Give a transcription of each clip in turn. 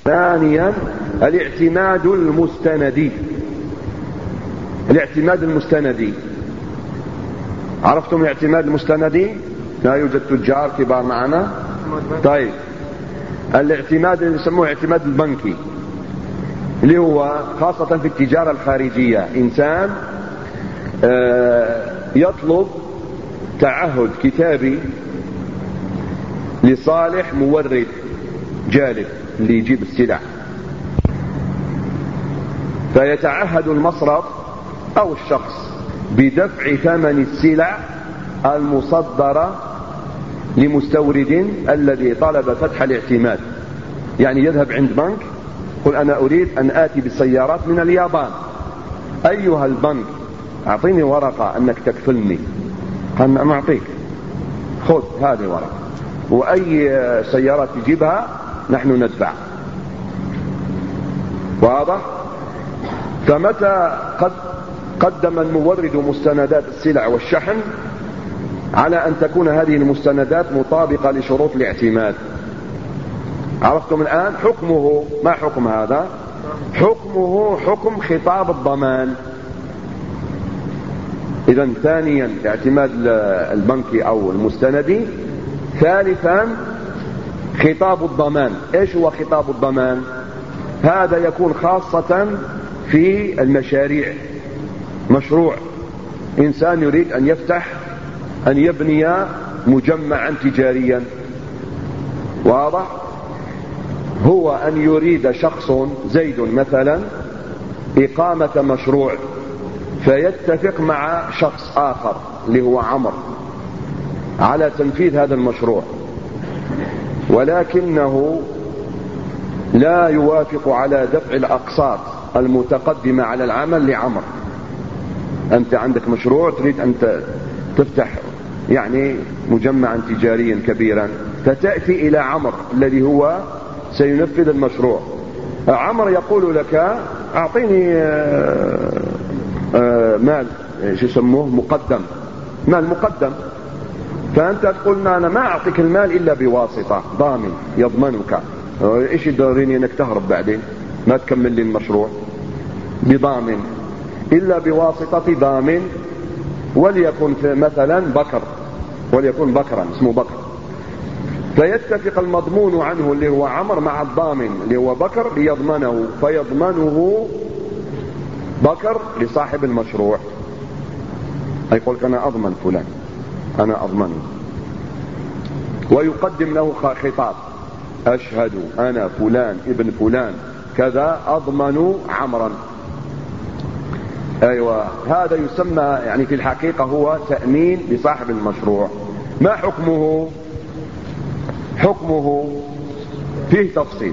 ثانيا الاعتماد المستندي. الاعتماد المستندي، عرفتم الاعتماد المستندي؟ لا يوجد تجار كبار معنا. طيب، الاعتماد اللي يسموه اعتماد البنكي، اللي هو خاصة في التجارة الخارجية، إنسان يطلب تعهد كتابي لصالح مورد جالب اللي يجيب السلع، فيتعهد المصرف أو الشخص بدفع ثمن السلع المصدرة لمستورد الذي طلب فتح الاعتماد. يعني يذهب عند بنك، يقول أنا أريد أن آتي بالسيارات من اليابان، أيها البنك أعطيني ورقة أنك تكفلني. قال أنا أعطيك، خذ هذه ورقة، وأي سيارات تجيبها نحن ندفع. واضح؟ فمتى قدم المورد مستندات السلع والشحن، على أن تكون هذه المستندات مطابقة لشروط الاعتماد. عرفتم الآن حكمه؟ ما حكم هذا؟ حكمه حكم خطاب الضمان. إذن ثانيا اعتماد البنكي أو المستندي. ثالثا خطاب الضمان. إيش هو خطاب الضمان؟ هذا يكون خاصة في المشاريع. مشروع إنسان يريد أن يبني مجمعا تجاريا، واضح؟ هو أن يريد شخص زيد مثلا إقامة مشروع، فيتفق مع شخص آخر اللي هو عمر على تنفيذ هذا المشروع، ولكنه لا يوافق على دفع الأقساط المتقدمة على العمل لعمر. أنت عندك مشروع تريد أن تفتح يعني مجمعا تجاريا كبيرا، فتأتي إلى عمر الذي هو سينفذ المشروع. عمر يقول لك أعطيني مال، شو يسموه، مقدم، مال مقدم. فأنت تقول أنا ما أعطيك المال إلا بواسطة، ضامن يضمنك. إيش يدوريني أنك تهرب بعدين ما تكمل لي المشروع؟ بضامن، إلا بواسطة ضامن، وليكن مثلا بكر، وليكن بكرا اسمه بكر. فيتفق المضمون عنه اللي هو عمر مع الضامن اللي هو بكر ليضمنه، فيضمنه بكر لصاحب المشروع. يقول أنا أضمن فلان، أنا أضمنه، ويقدم له خطاب: أشهد أنا فلان ابن فلان كذا أضمن عمرا. أيوة، هذا يسمى يعني في الحقيقة هو تأمين لصاحب المشروع. ما حكمه؟ حكمه فيه تفصيل،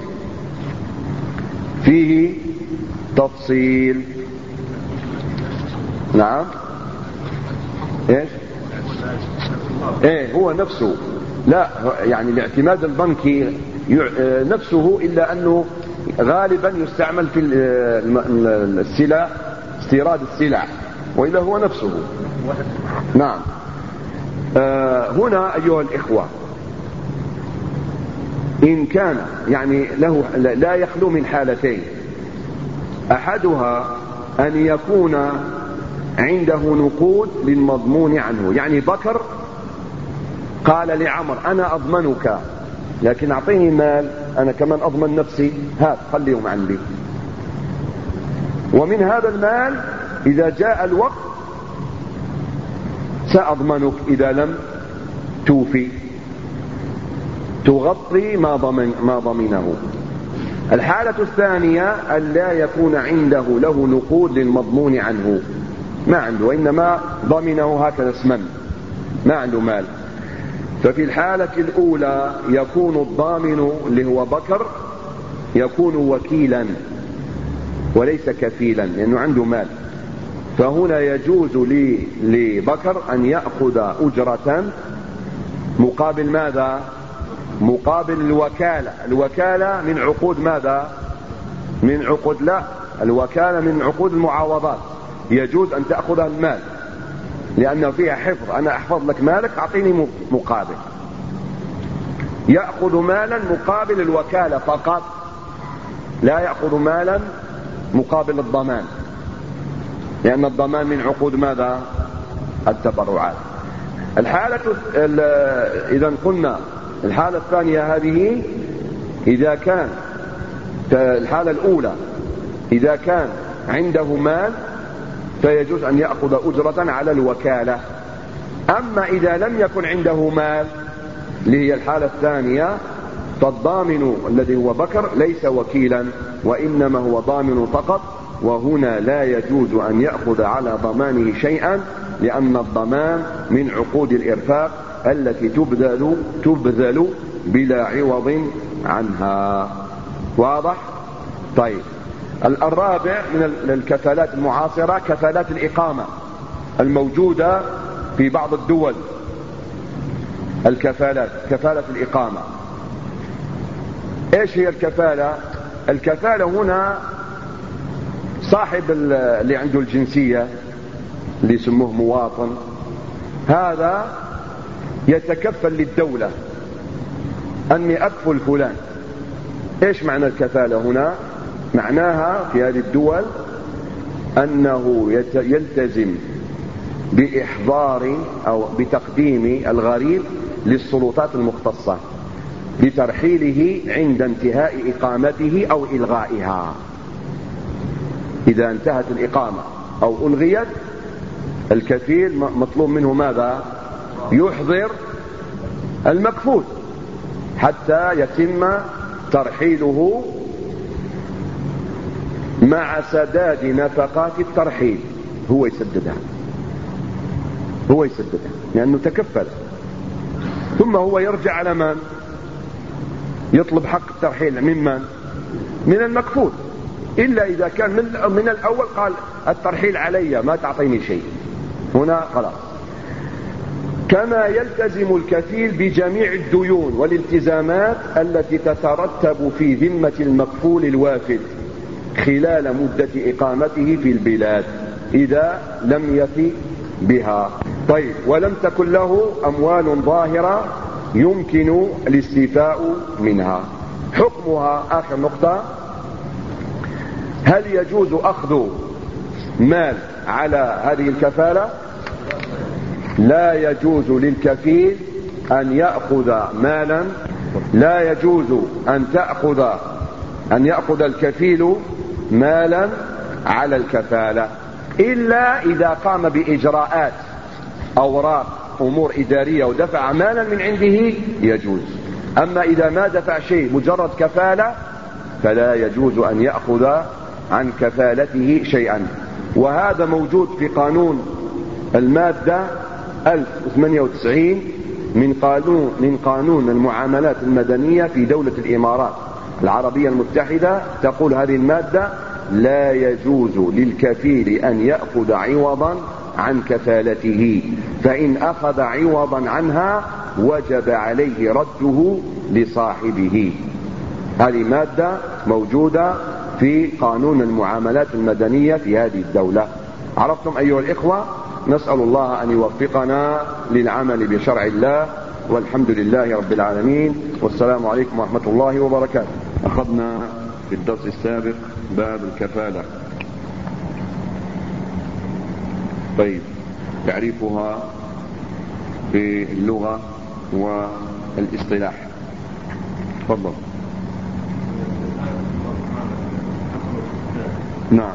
فيه تفصيل. نعم. ايش؟ ايه هو نفسه، لا يعني الاعتماد البنكي نفسه، إلا أنه غالبا يستعمل في السلع، استيراد السلع، وإلا هو نفسه. نعم. هنا أيها الإخوة، إن كان يعني له لا يخلو من حالتين: أحدها أن يكون عنده نقود للمضمون عنه، يعني بكر قال لعمر أنا أضمنك، لكن أعطيني مال أنا كمان أضمن نفسي، هات خليهم عندي. ومن هذا المال إذا جاء الوقت سأضمنك إذا لم توفي، تغطي ما ضمنه. الحالة الثانية أن لا يكون عنده له نقود للمضمون عنه، ما عنده، وإنما ضمنه هكذا اسما، ما عنده مال. ففي الحالة الأولى يكون الضامن اللي هو بكر يكون وكيلا وليس كفيلا، لأنه عنده مال. فهنا يجوز لبكر أن يأخذ أجرة مقابل ماذا؟ مقابل الوكالة. الوكالة من عقود ماذا؟ من عقود، لا، الوكالة من عقود المعاوضات. يجوز أن تأخذ المال لأنه فيها حفظ، أنا أحفظ لك مالك أعطيني مقابل. يأخذ مالا مقابل الوكالة فقط، لا يأخذ مالا مقابل الضمان، لأن الضمان من عقود ماذا؟ التبرعات. إذا قلنا الحالة الثانية هذه إذا كان الحالة الأولى إذا كان عنده مال فيجوز أن يأخذ أجرة على الوكالة. أما إذا لم يكن عنده مال اللي هي الحالة الثانية فالضامن الذي هو بكر ليس وكيلا وإنما هو ضامن فقط، وهنا لا يجوز أن يأخذ على ضمانه شيئا، لأن الضمان من عقود الإرفاق التي تبذل بلا عوض عنها. واضح؟ طيب، الرابع من الكفالات المعاصرة كفالات الإقامة الموجودة في بعض الدول. كفالة الإقامة. ايش هي الكفالة؟ الكفالة هنا صاحب اللي عنده الجنسية اللي يسموه مواطن، هذا يتكفل للدولة أني أكفل فلان. ايش معنى الكفالة هنا؟ معناها في هذه الدول أنه يلتزم بإحضار أو بتقديم الغريب للسلطات المختصة لترحيله عند انتهاء إقامته أو إلغائها. إذا انتهت الإقامة أو ألغيت الكفيل مطلوب منه ماذا؟ يحضر المكفول حتى يتم ترحيله مع سداد نفقات الترحيل. هو يسددها لأنه تكفل. ثم هو يرجع على من؟ يطلب حق الترحيل من؟ من المكفول، إلا إذا كان من الأول قال الترحيل علي ما تعطيني شيء، هنا خلاص. كما يلتزم الكفيل بجميع الديون والالتزامات التي تترتب في ذمة المكفول الوافد خلال مدة إقامته في البلاد إذا لم يفي بها. طيب، ولم تكن له أموال ظاهرة يمكن الاستيفاء منها. حكمها آخر نقطة: هل يجوز أخذ مال على هذه الكفالة؟ لا يجوز للكفيل أن يأخذ مالا، لا يجوز أن يأخذ الكفيل مالا على الكفالة إلا إذا قام بإجراءات أوراق أمور إدارية ودفع مالا من عنده يجوز. أما إذا ما دفع شيء مجرد كفالة فلا يجوز أن يأخذ عن كفالته شيئا. وهذا موجود في قانون المادة 1098 من قانون المعاملات المدنية في دولة الإمارات العربية المتحدة. تقول هذه المادة: لا يجوز للكفيل أن يأخذ عوضا عن كفالته، فإن أخذ عوضا عنها وجب عليه رده لصاحبه. هذه مادة موجودة في قانون المعاملات المدنية في هذه الدولة. عرفتم أيها الإخوة؟ نسأل الله أن يوفقنا للعمل بشرع الله، والحمد لله رب العالمين، والسلام عليكم ورحمة الله وبركاته. أخذنا في الدرس السابق باب الكفالة. طيب، تعريفها في اللغة والاصطلاح. تفضل. نعم.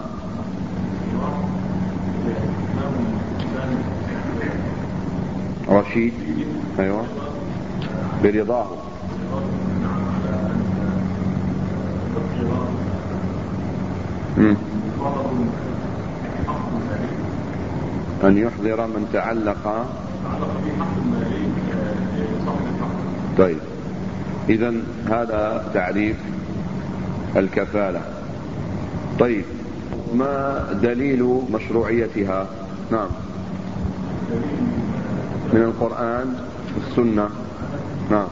رشيد، أيوة، برضاه. أن يحضر من تعلق. طيب، إذن هذا تعريف الكفالة. طيب، ما دليل مشروعيتها؟ نعم، من القرآن والسنة. نعم.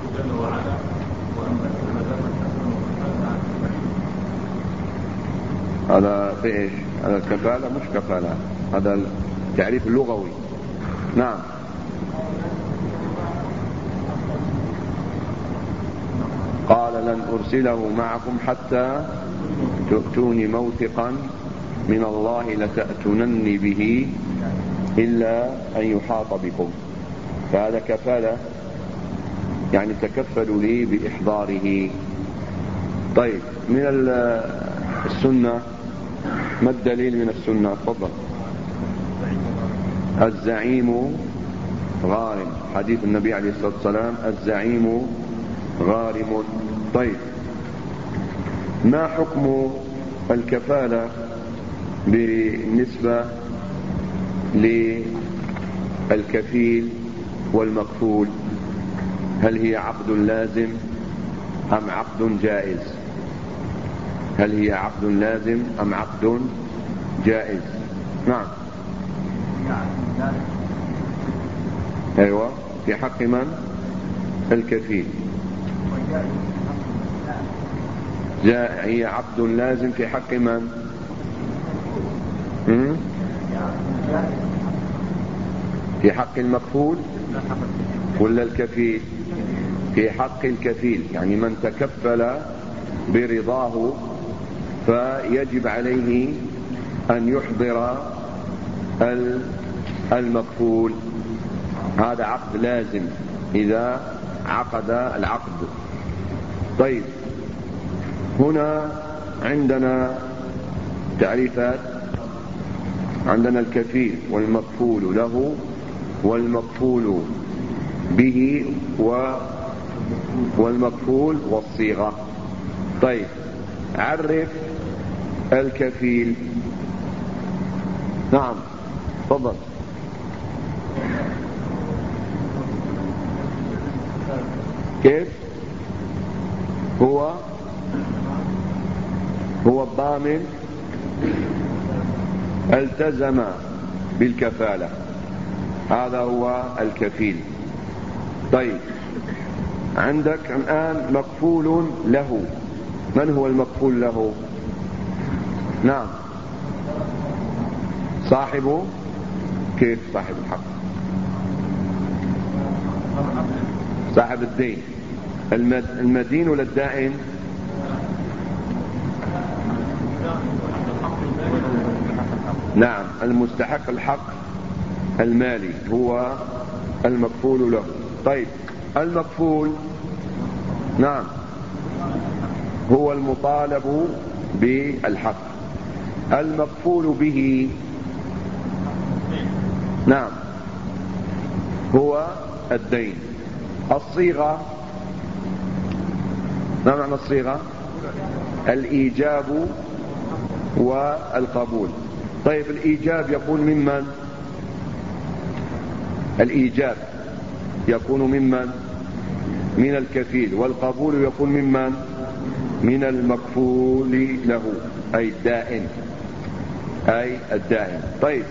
هذا في ايش؟ هذا الكفالة مش كفالة، هذا التعريف اللغوي. نعم. قال قال لن أرسله معكم حتى تؤتوني موثقا من الله لتأتونني به إلا أن يحاط بكم. فهذا كفالة، يعني تكفلوا لي بإحضاره. طيب، من السنة ما الدليل من السنة؟ تفضل. الزعيم غارم، حديث النبي عليه الصلاة والسلام الزعيم غارم. طيب، ما حكم الكفالة بالنسبة للكفيل والمكفول؟ هل هي عقد لازم أم عقد جائز؟ هل هي عقد لازم أم عقد جائز؟ نعم. أيوة، في حق من؟ الكفيل. هي عقد لازم في حق من؟ في حق المكفول ولا الكفيل؟ في حق الكفيل، يعني من تكفل برضاه فيجب عليه أن يحضر المكفول. هذا عقد لازم إذا عقد العقد. طيب، هنا عندنا تعريفات. عندنا الكفيل والمكفول له والمكفول به والمكفول والصيغة. طيب، عرف الكفيل. نعم، تفضل. كيف؟ هو الضامن التزم بالكفالة، هذا هو الكفيل. طيب، عندك الآن مكفول له. من هو المكفول له؟ نعم، صاحبه. كيف صاحب الحق؟ صاحب الدين. المدين ولا الدائن؟ نعم، المستحق الحق المالي هو المكفول له. طيب، المكفول نعم هو المطالب بالحق. المكفول به نعم هو الدين. الصيغة، ما معنى الصيغة؟ الإيجاب والقبول. طيب، الإيجاب يكون ممن؟ الإيجاب يكون ممن؟ من الكفيل. والقبول يكون ممن؟ من المكفول له، أي الدائن. طيب،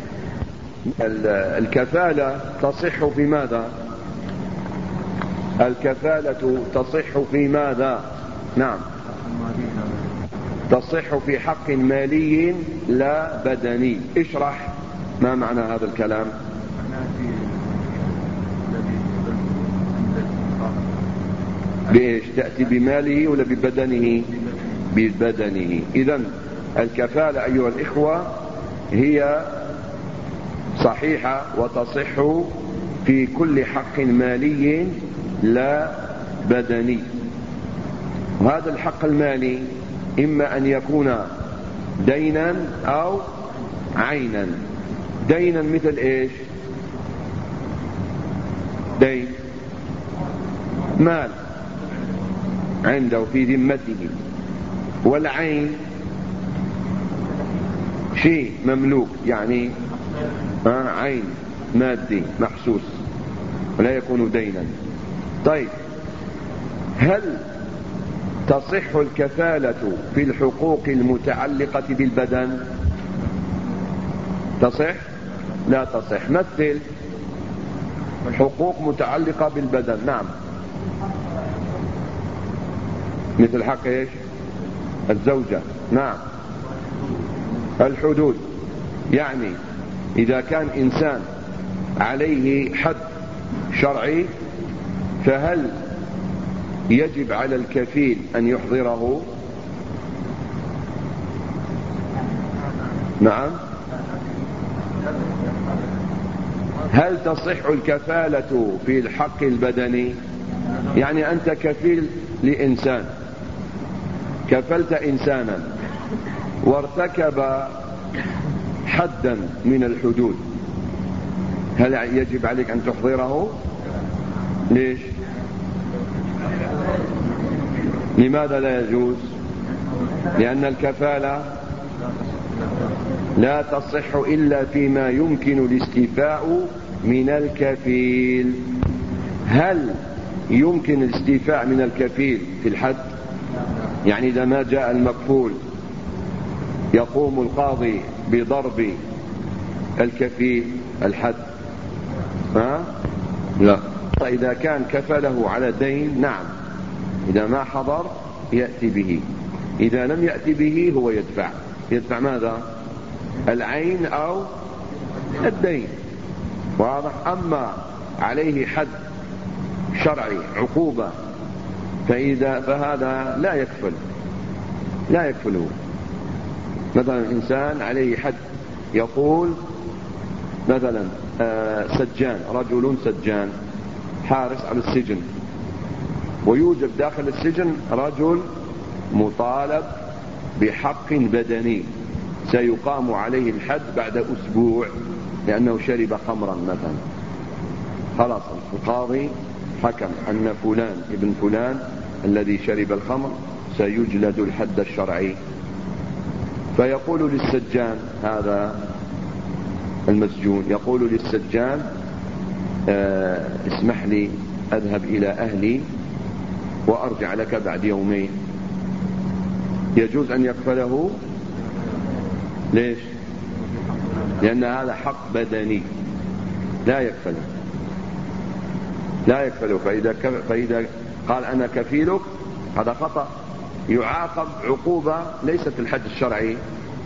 الكفالة تصح في ماذا؟ الكفالة تصح في ماذا؟ نعم، تصح في حق مالي لا بدني. اشرح ما معنى هذا الكلام. بإيش تأتي؟ بماله ولا ببدنه؟ ببدنه. إذن الكفالة أيها الإخوة هي صحيحة وتصح في كل حق مالي لا بدني. وهذا الحق المالي إما أن يكون دينا أو عينا. دينا مثل إيش؟ دين مال عنده في ذمته. والعين شيء مملوك، يعني عين مادي محسوس ولا يكون دينا. طيب، هل تصح الكفالة في الحقوق المتعلقة بالبدن؟ تصح؟ لا تصح. مثل حقوق متعلقة بالبدن. نعم، مثل حق ايش؟ الزوجة. نعم، الحدود، يعني إذا كان إنسان عليه حد شرعي، فهل يجب على الكفيل أن يحضره؟ نعم. هل تصح الكفالة في الحق البدني؟ يعني أنت كفيل لإنسان، كفلت إنسانا وارتكب حدا من الحدود، هل يجب عليك أن تحضره؟ ليش؟ لماذا لا يجوز؟ لأن الكفالة لا تصح إلا فيما يمكن الاستيفاء من الكفيل. هل يمكن الاستيفاء من الكفيل في الحد؟ يعني إذا ما جاء المكفول يقوم القاضي بضرب الكفيل الحد؟ لا. فإذا كان كفله على دين نعم، إذا ما حضر يأتي به، إذا لم يأتي به هو يدفع ماذا؟ العين أو الدين، واضح؟ أما عليه حد شرعي عقوبة فهذا لا يكفله. مثلا إنسان عليه حد، يقول مثلا سجان، رجل سجان حارس على السجن، ويوجد داخل السجن رجل مطالب بحق بدني سيقام عليه الحد بعد أسبوع لأنه شرب خمرا مثلا. خلاص القاضي حكم أن فلان ابن فلان الذي شرب الخمر سيجلد الحد الشرعي، فيقول للسجان، هذا المسجون يقول للسجان اسمح لي أذهب إلى أهلي وأرجع لك بعد يومين. يجوز أن يكفله؟ ليش؟ لأن هذا حق بدني لا يكفله. فإذا قال أنا كفيلك هذا خطأ، يعاقب عقوبة ليست الحد الشرعي،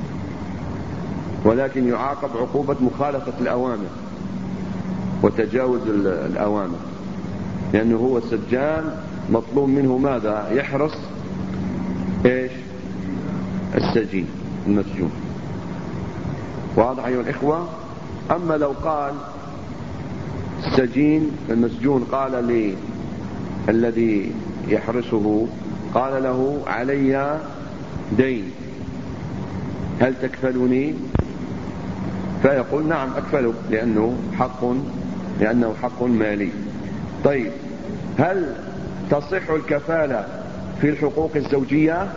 ولكن يعاقب عقوبة مخالفة الأوامر وتجاوز الأوامر، لأنه هو السجان مطلوب منه ماذا؟ يحرص إيش؟ السجين المسجون. واضح أيها الإخوة؟ أما لو قال السجين المسجون قال لي الذي يحرسه، قال له علي دين هل تكفلني؟ فيقول نعم أكفله لأنه حق مالي. طيب هل تصح الكفالة في الحقوق الزوجية؟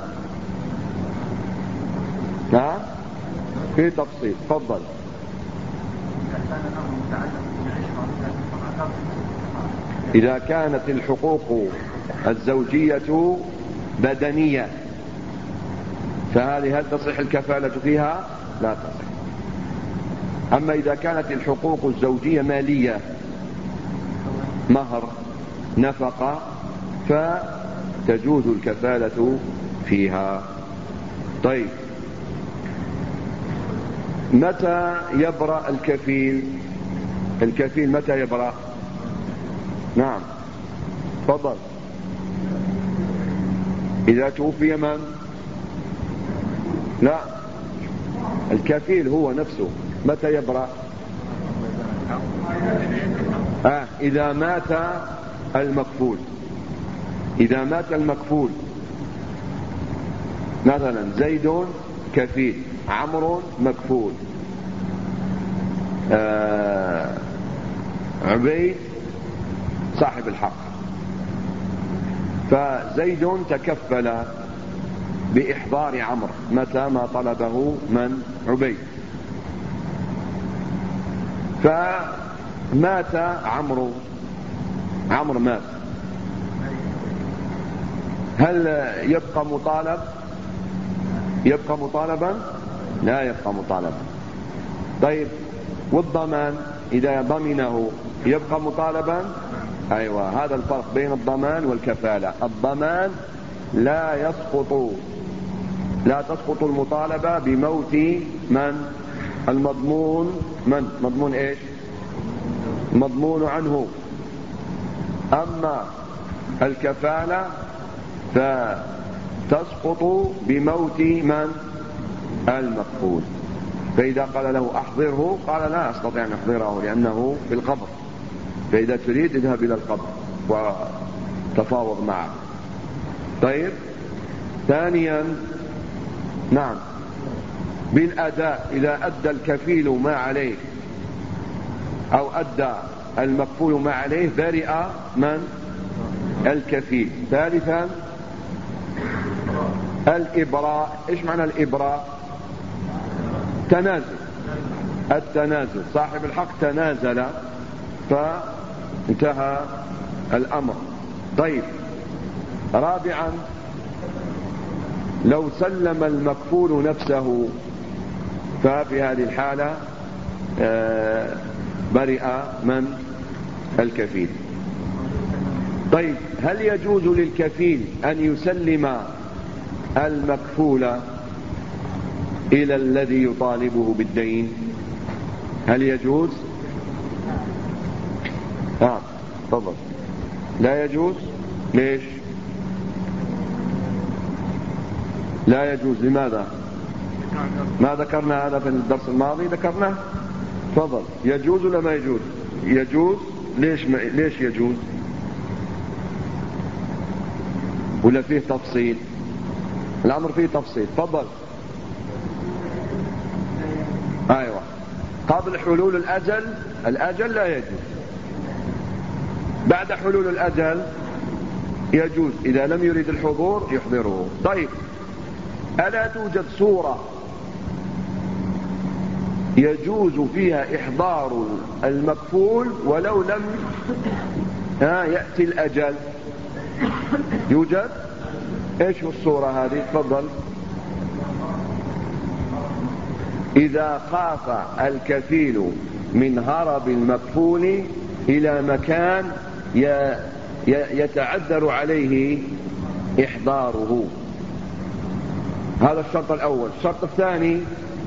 نعم في تفصيل، تفضل. إذا كانت الحقوق الزوجية بدنية فهذه هل تصح الكفالة فيها؟ لا تصح. أما إذا كانت الحقوق الزوجية مالية، مهر، نفقة، فتجوز الكفالة فيها. طيب متى يبرأ الكفيل؟ الكفيل متى يبرأ؟ نعم تفضل. إذا توفي من؟ لا، الكفيل هو نفسه متى يبرأ؟ إذا مات المكفول. إذا مات المكفول، مثلا زيد كفيل، عمرو مكفول، عبيد صاحب الحق، فزيد تكفل بإحضار عمرو متى ما طلبه من؟ عبيد. فمات عمرو مات، هل يبقى مطالب؟ يبقى مطالبا؟ لا يبقى مطالبا. طيب والضمان إذا ضمنه يبقى مطالبا؟ أيوة، هذا الفرق بين الضمان والكفالة. الضمان لا تسقط المطالبة بموت من؟ المضمون. مضمون إيش؟ مضمون عنه. أما الكفالة فتسقط بموت من؟ المكفول. فإذا قال له أحضره قال لا أستطيع أن أحضره لأنه في القبر، فإذا تريد اذهب إلى القبر وتفاوض معه. طيب، ثانيا نعم بالأداء، إذا أدى الكفيل ما عليه أو أدى المكفول ما عليه برئ من؟ الكفيل. ثالثا الإبراء. إيش معنى الإبراء؟ تنازل، التنازل، صاحب الحق تنازل فانتهى الأمر. طيب، رابعا لو سلم المكفول نفسه ففي هذه الحالة برئ من؟ الكفيل. طيب، هل يجوز للكفيل أن يسلم المكفول إلى الذي يطالبه بالدين؟ هل يجوز؟ تفضل. لا يجوز. ليش لا يجوز؟ لماذا؟ ما ذكرنا هذا في الدرس الماضي؟ ذكرناه. تفضل. يجوز ولا ما يجوز؟ يجوز. ليش يجوز؟ ولا فيه تفصيل؟ الأمر فيه تفصيل. تفضل. أيوة، قبل حلول الأجل لا يجوز، بعد حلول الأجل يجوز، إذا لم يريد الحضور يحضره. طيب، ألا توجد صورة يجوز فيها إحضار المكفول ولو لم يأتي الأجل؟ يوجد. إيش الصورة هذه؟ تفضل. إذا خاف الكفيل من هرب المكفول إلى مكان يتعذر عليه إحضاره، هذا الشرط الأول. الشرط الثاني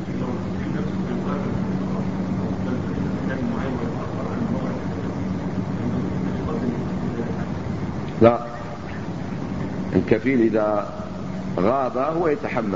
لا، الكفيل إذا غاب هو يتحمل،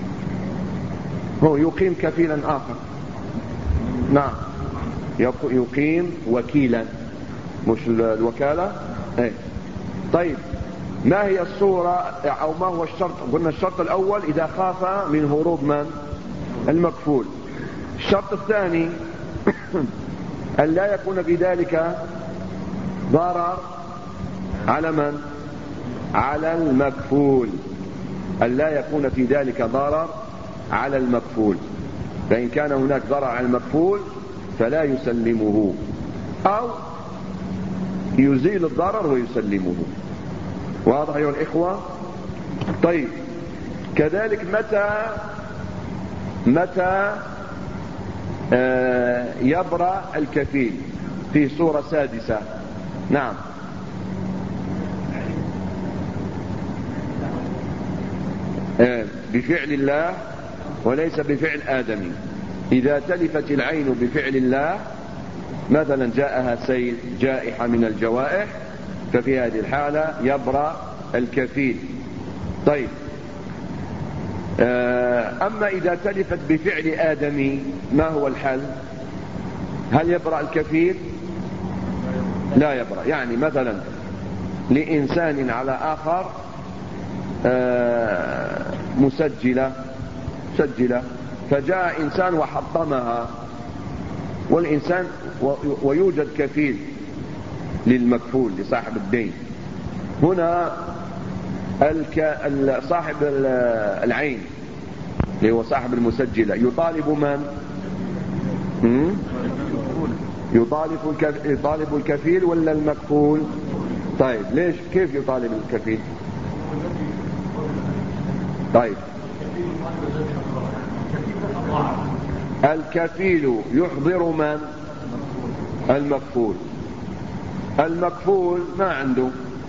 هو يقيم كفيلا آخر. نعم، يقيم وكيلا، مش الوكالة. طيب، ما هي الصورة أو ما هو الشرط؟ قلنا الشرط الأول إذا خاف من هروب من؟ المكفول. الشرط الثاني أن لا يكون بذلك ضرر على من؟ على المكفول، أن لا يكون في ذلك ضرر على المكفول، فإن كان هناك ضرر على المكفول فلا يسلمه، أو يزيل الضرر ويسلمه. واضح أيها الإخوة؟ طيب، كذلك متى يبرأ الكفيل؟ في صورة سادسة. نعم، بفعل الله وليس بفعل آدمي. إذا تلفت العين بفعل الله، مثلا جاءها سيل، جائحة من الجوائح، ففي هذه الحالة يبرأ الكفيل. طيب، أما إذا تلفت بفعل آدمي ما هو الحل؟ هل يبرأ الكفيل؟ لا يبرأ. يعني مثلا لإنسان على آخر مسجلة، فجاء إنسان وحطمها، والإنسان ويوجد كفيل للمكفول لصاحب الدين. هنا صاحب العين اللي هو صاحب المسجلة يطالب من؟ يطالب الكفيل ولا المكفول؟ طيب، ليش؟ كيف يطالب الكفيل؟ طيب، الكفيل يحضر من؟ المكفول. المكفول ما عنده،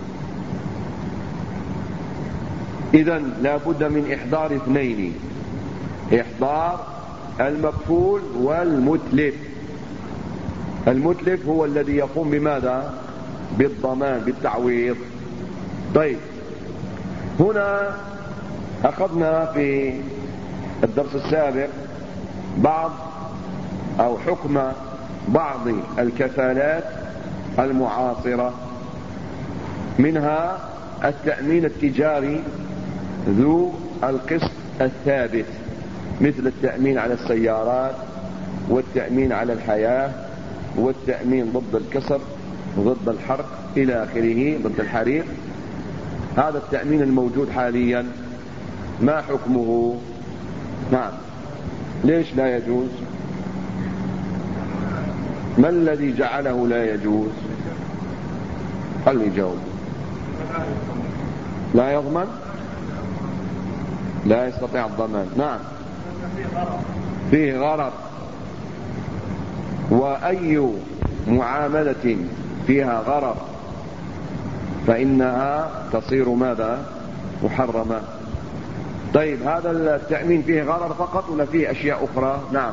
إذن لا بد من إحضار اثنين: إحضار المكفول والمتلف. المتلف هو الذي يقوم بماذا؟ بالضمان، بالتعويض. طيب، هنا أخذنا في الدرس السابق بعض أو حكم بعض الكفالات المعاصرة، منها التأمين التجاري ذو القسط الثابت، مثل التأمين على السيارات والتأمين على الحياة والتأمين ضد الكسر ضد الحرق إلى آخره، ضد الحريق. هذا التأمين الموجود حاليا ما حكمه؟ نعم، ليش لا يجوز؟ ما الذي جعله لا يجوز؟ خلي يجاوب. لا يضمن، لا يستطيع الضمان. نعم، فيه غرر، وأي معاملة فيها غرر فإنها تصير ماذا؟ محرمة. طيب، هذا التأمين فيه غرر فقط ولا فيه أشياء أخرى؟ نعم،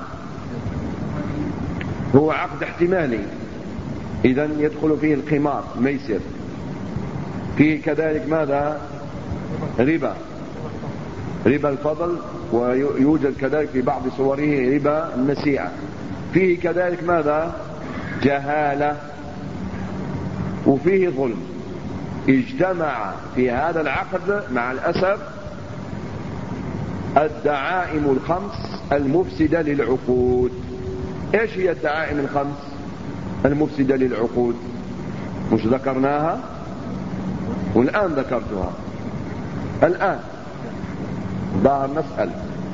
هو عقد احتمالي، إذن يدخل فيه القمار، ميسر، فيه كذلك ماذا؟ ربا الفضل، ويوجد كذلك في بعض صوره ربا النسيئة، فيه كذلك ماذا؟ جهالة، وفيه ظلم. اجتمع في هذا العقد مع الأسف الدعائم الخمس المفسدة للعقود. ايش هي الدعائم الخمس المفسدة للعقود؟ مش ذكرناها؟ والآن ذكرتها. الآن ظاهر نسأل.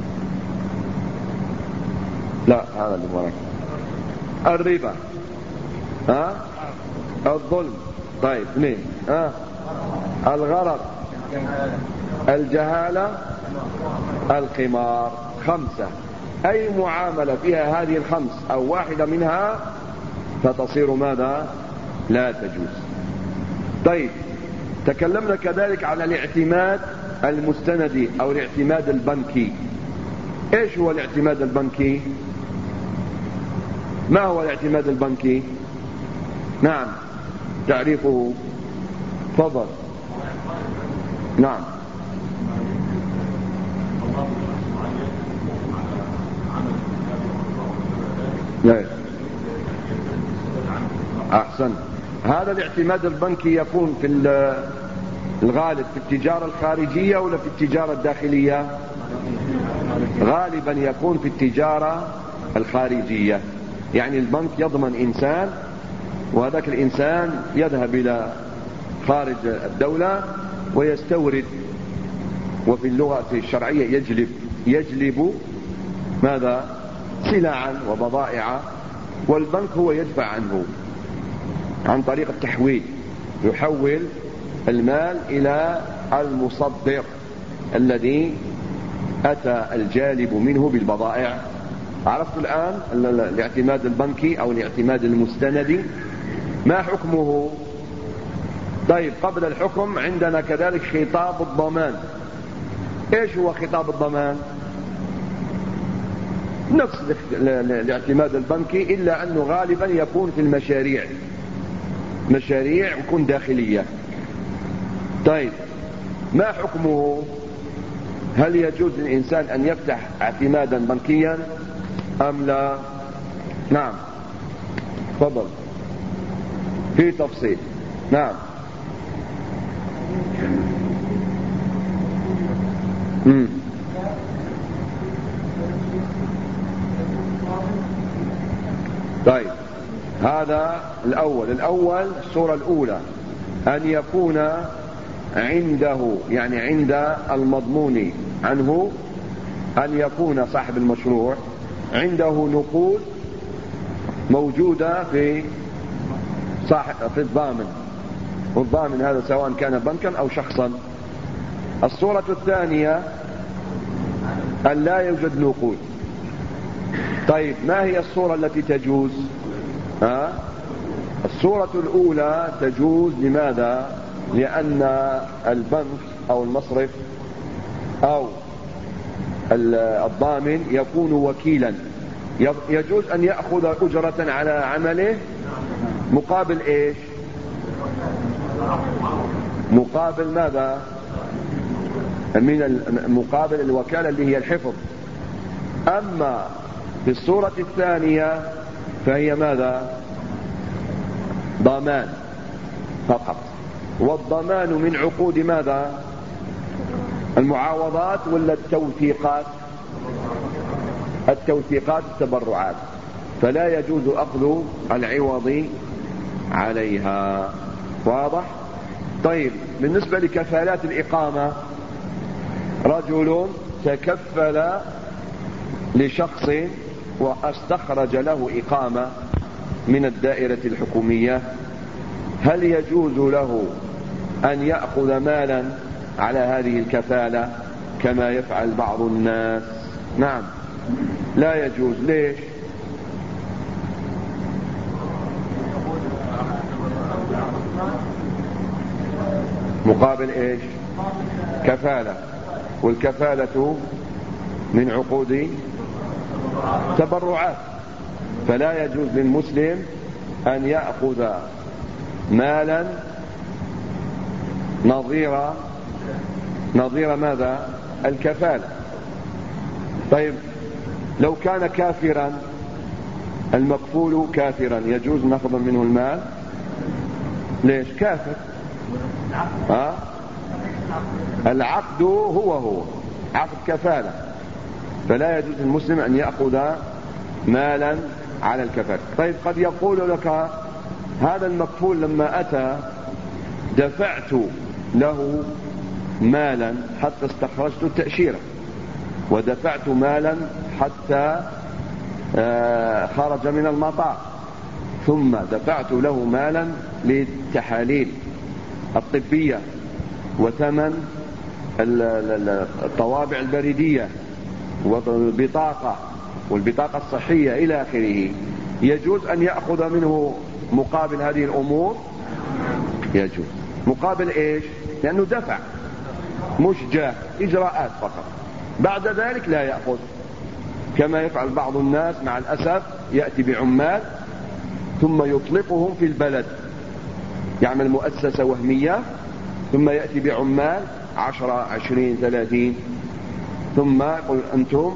لا، هذا اللي وراك. الربا، الظلم. طيب، اثنين. الغرر، الجهالة، القمار. خمسة. أي معاملة فيها هذه الخمس أو واحدة منها فتصير ماذا؟ لا تجوز. طيب، تكلمنا كذلك على الاعتماد المستندي أو الاعتماد البنكي. ايش هو الاعتماد البنكي؟ ما هو الاعتماد البنكي؟ نعم، تعريفه، تفضل. نعم، لا، أحسن. هذا الاعتماد البنكي يكون في الغالب في التجارة الخارجية ولا في التجارة الداخلية؟ غالبا يكون في التجارة الخارجية، يعني البنك يضمن إنسان، وهذاك الإنسان يذهب إلى خارج الدولة ويستورد، وفي اللغة الشرعية يجلب ماذا؟ سلعا وبضائع، والبنك هو يدفع عنه عن طريق التحويل، يحول المال إلى المصدر الذي أتى الجالب منه بالبضائع. عرفت الآن الاعتماد البنكي أو الاعتماد المستندي ما حكمه؟ طيب، قبل الحكم عندنا كذلك خطاب الضمان. ايش هو خطاب الضمان؟ نفس الاعتماد البنكي، إلا أنه غالبا يكون في مشاريع يكون داخلية. طيب، ما حكمه؟ هل يجوز للإنسان أن يفتح اعتمادا بنكيا أم لا؟ نعم، تفضل، في تفصيل. نعم. طيب، هذا الأول الصورة الأولى أن يكون عنده، يعني عند المضمون عنه، أن يكون صاحب المشروع عنده نقود موجودة في الضامن، والضامن هذا سواء كان بنكا أو شخصا. الصورة الثانية أن لا يوجد نقود. طيب، ما هي الصورة التي تجوز؟ الصورة الأولى تجوز. لماذا؟ لأن البنك أو المصرف أو الضامن يكون وكيلا، يجوز أن يأخذ أجرة على عمله مقابل إيش؟ مقابل ماذا؟ من مقابل الوكالة اللي هي الحفظ. أما في الصورة الثانية فهي ماذا؟ ضمان فقط. والضمان من عقود ماذا؟ المعاوضات ولا التوثيقات؟ التوثيقات التبرعات، فلا يجوز أخذ العوض عليها. واضح؟ طيب، بالنسبة لكفالات الإقامة، رجل تكفل لشخص واستخرج له إقامة من الدائرة الحكومية، هل يجوز له أن يأخذ مالا على هذه الكفالة كما يفعل بعض الناس؟ نعم، لا يجوز. ليش؟ مقابل ايش؟ كفالة، والكفالة من عقود تبرعات، فلا يجوز للمسلم أن يأخذ مالا نظير ماذا؟ الكفالة. طيب، لو كان كافرا، المكفول كافرا، يجوز نأخذ منه المال؟ ليش؟ كافر. العقد هو عقد كفالة، فلا يجوز للمسلم أن يأخذ مالا على الكفالة. طيب، قد يقول لك هذا المكفول لما أتى دفعت له مالا حتى استخرجت التأشيرة، ودفعت مالا حتى خرج من المطار، ثم دفعت له مالا للتحاليل الطبية وثمن الطوابع البريدية والبطاقة الصحية إلى آخره، يجوز أن يأخذ منه مقابل هذه الأمور؟ يجوز. مقابل إيش؟ لأنه دفع، مش جاه، إجراءات فقط. بعد ذلك لا يأخذ، كما يفعل بعض الناس مع الأسف، يأتي بعمال ثم يطلقهم في البلد، يعمل مؤسسة وهمية ثم يأتي بعمال 10 20 30، ثم يقول أنتم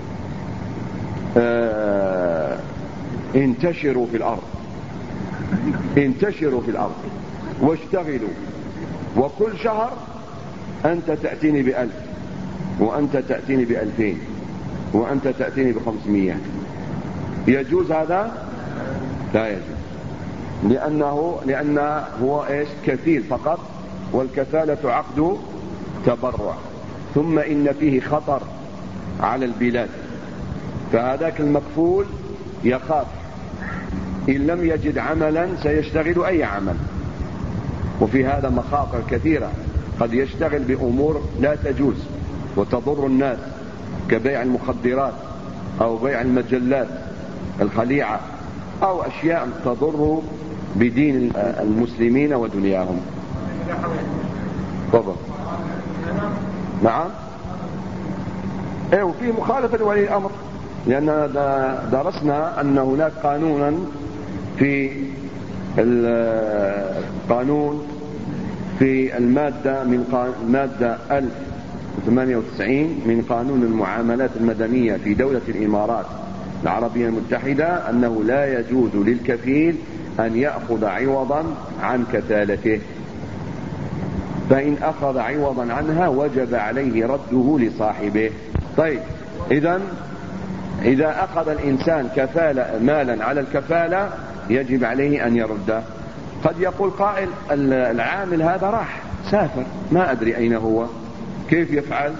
انتشروا في الأرض، انتشروا في الأرض واشتغلوا، وكل شهر أنت تأتيني ب1000، وأنت تأتيني ب2000، وأنت تأتيني ب500. يجوز هذا؟ لا يجوز، لأنه هو إيش؟ كفيل فقط، والكفالة عقد تبرع، ثم إن فيه خطر على البلاد، فهذاك المكفول يخاف إن لم يجد عملا سيشتغل أي عمل، وفي هذا مخاطر كثيرة، قد يشتغل بأمور لا تجوز وتضر الناس، كبيع المخدرات أو بيع المجلات الخليعة، أو أشياء تضر بدين المسلمين ودنياهم. تفضل. نعم. وفي مخالفة لولي الأمر، لأننا درسنا أن هناك قانونا في القانون في المادة 1098 من قانون المعاملات المدنية في دولة الإمارات العربية المتحدة، أنه لا يجوز للكفيل أن يأخذ عوضا عن كفالته، فإن أخذ عوضا عنها وجب عليه رده لصاحبه. طيب، إذا أخذ الإنسان كفالة مالا على الكفالة يجب عليه أن يرده. قد يقول قائل العامل هذا راح سافر، ما أدري أين هو، كيف يفعل؟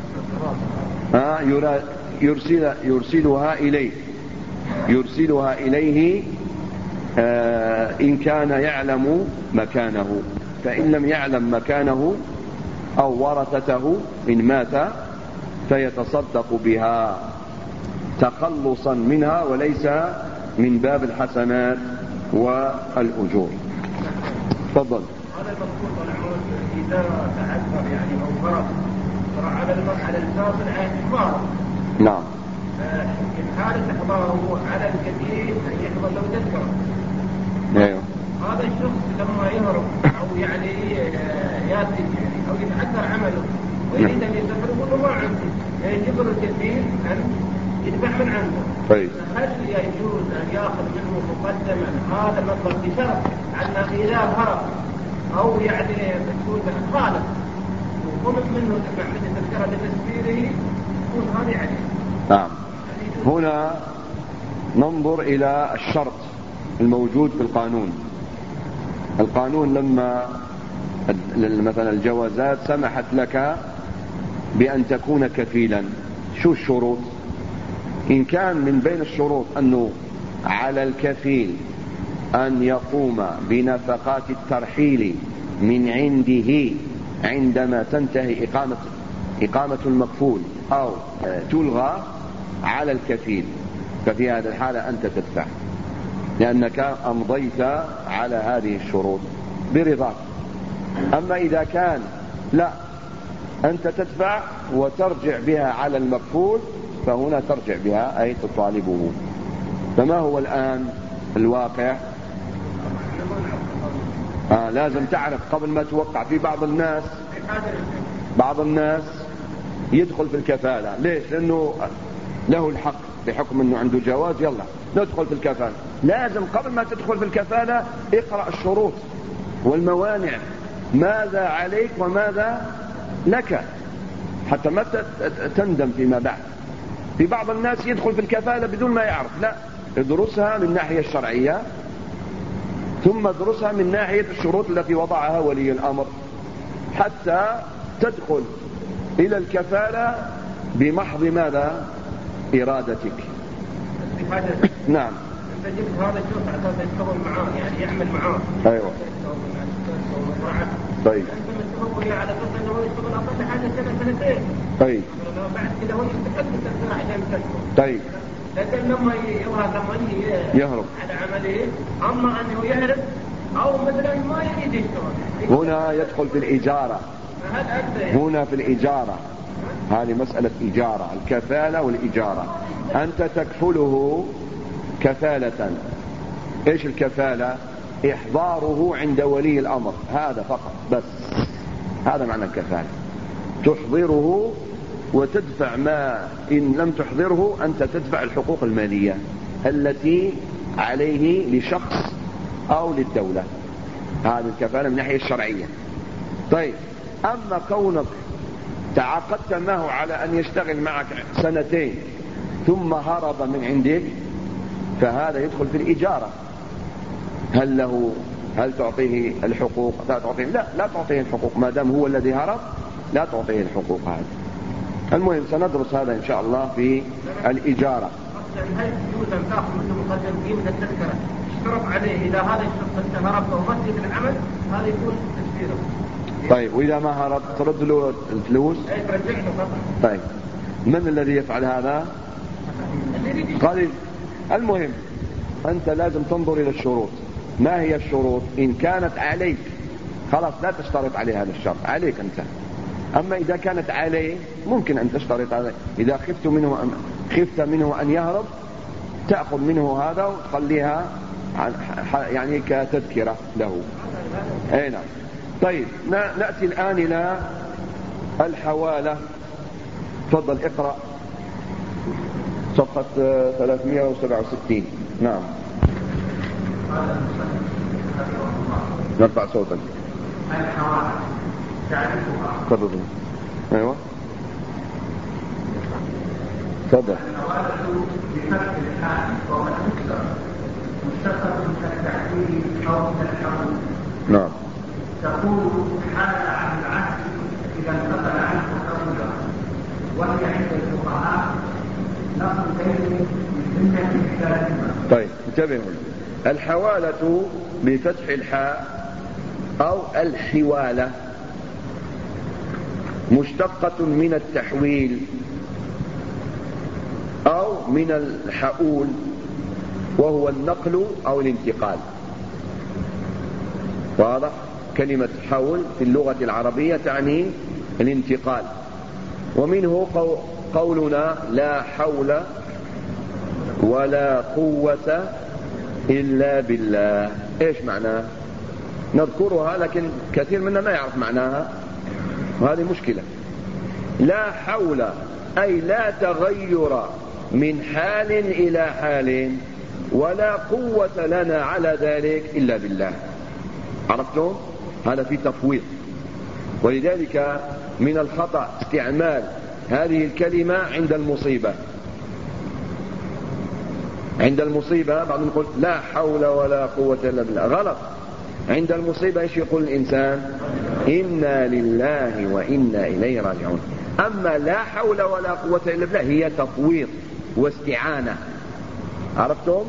يرسلها إليه إن كان يعلم مكانه، فإن لم يعلم مكانه أو ورثته إن مات فيتصدق بها تخلصا منها، وليس من باب الحسنات والأجور. تفضل. هذا المفروض العمود إذا تعذر يعني أو فرض على الفاضل عن المرض. نعم. إن حالة إحضاره على الكثير أن يحضر لو تذكره. أيوه. هذا الشخص لما يهرب أو أو يعني ياتي أو يتعذر عمله ويريد أن يسافر يقول له ما عندي، يجب الكثير أن يدفع من عنده. طيب هل يجوز أن يأخذ منه مقدما هذا المبلغ بشرط أن إذا هرب أو يعني تكون خالف وطلب منه دفع من التذكرة لتسفيره يكون هذه عليه؟ نعم. هنا ننظر إلى الشرط الموجود في القانون. القانون لما مثلا الجوازات سمحت لك بأن تكون كفيلا، شو الشروط؟ إن كان من بين الشروط أنه على الكفيل أن يقوم بنفقات الترحيل من عنده عندما تنتهي إقامة المكفول أو تلغى على الكفيل، ففي هذه الحالة أنت تدفع لأنك أمضيت على هذه الشروط برضاك. أما إذا كان لا، أنت تدفع وترجع بها على المكفول، فهنا ترجع بها أي تطالبه. فما هو الآن الواقع؟ لازم تعرف قبل ما توقع. في بعض الناس يدخل في الكفالة. ليش؟ لأنه له الحق بحكم أنه عنده جواز، يلا ندخل في الكفالة. لازم قبل ما تدخل في الكفالة اقرأ الشروط والموانع، ماذا عليك وماذا لك، حتى ما تندم فيما بعد. في بعض الناس يدخل في الكفالة بدون ما يعرف، لا، ادرسها من الناحية الشرعية ثم ادرسها من ناحية الشروط التي وضعها ولي الأمر حتى تدخل إلى الكفالة بمحض ماذا؟ إرادتك. نعم. انت جبت هذا الشخص على اساس يشتغل معاه، يعني يعمل معاه. ايوه. طيب. انت متفق على اساس انه يشتغل اقل حاجه سنه سنتين. طيب. بعد كده هو يستحق التسرع عشان يكسب. طيب. لكن لما يهرب على عمله، اما انه يهرب او مثلا ما يريد يشتغل، هنا يدخل في الإجارة. هنا في الإجارة، هذه مسألة إجارة، الكفالة والإجارة. أنت تكفله كفالة. إيش الكفالة؟ إحضاره عند ولي الأمر، هذا فقط بس، هذا معنى الكفالة. تحضره وتدفع ما إن لم تحضره أنت تدفع الحقوق المالية التي عليه لشخص أو للدولة. هذه الكفالة من الناحية الشرعية. طيب، أما كونك تعاقدت معه على أن يشتغل معك سنتين ثم هرب من عندك، فهذا يدخل في الإجارة. هل تعطيه الحقوق؟ لا تعطيه، لا تعطيه الحقوق ما دام هو الذي هرب، لا تعطيه الحقوق هذه. المهم سندرس هذا إن شاء الله في الإجارة. هل يجوز أن تأخذ منه مقدم قيمة التذكرة اشترط عليه إذا هذا الشخص انت هرب ومسك العمل، هذا يكون تسفيره؟ طيب، وإذا ما هرب ترد له الفلوس؟ أي ترجع له فقط. طيب، من الذي يفعل هذا؟ قليل. المهم أنت لازم تنظر إلى الشروط. ما هي الشروط؟ إن كانت عليك خلاص لا تشترط عليه هذا الشرط، عليك أنت. أما إذا كانت عليه ممكن أن تشترط عليه. إذا خفت منه أن يهرب تأخذ منه هذا وتخليها يعني كتذكرة له. أي نعم. طيب، نأتي الآن إلى الحوالة. تفضل اقرأ صفحة 367. نعم. نرفع صوتا. الحوالة تعرفها؟ تفضل. ايوه تفضل. الحوالة بفتح الحال وهو تكسر مشتقة من التحويل أو من الحول. نعم. تقول حال عن العهد إذا انتقل عنه حولا، وهي عند الفقهاء نقل بين من الثالثة. طيب انتبهوا، الحوالة بفتح الحاء أو الحوالة مشتقة من التحويل أو من الحؤول، وهو النقل أو الانتقال. واضح؟ كلمة حول في اللغة العربية تعني الانتقال. ومنه قولنا لا حول ولا قوة إلا بالله. إيش معناه؟ نذكرها لكن كثير منا ما يعرف معناها، وهذه مشكلة. لا حول أي لا تغير من حال إلى حال ولا قوة لنا على ذلك إلا بالله. عرفتم؟ هذا في تفويض. ولذلك من الخطأ استعمال هذه الكلمة عند المصيبة. عند المصيبة بعضهم يقول لا حول ولا قوة إلا بالله، غلط. عند المصيبة ايش يقول الإنسان؟ إنا لله وإنا إليه راجعون. أما لا حول ولا قوة إلا بالله هي تفويض واستعانة. عرفتم؟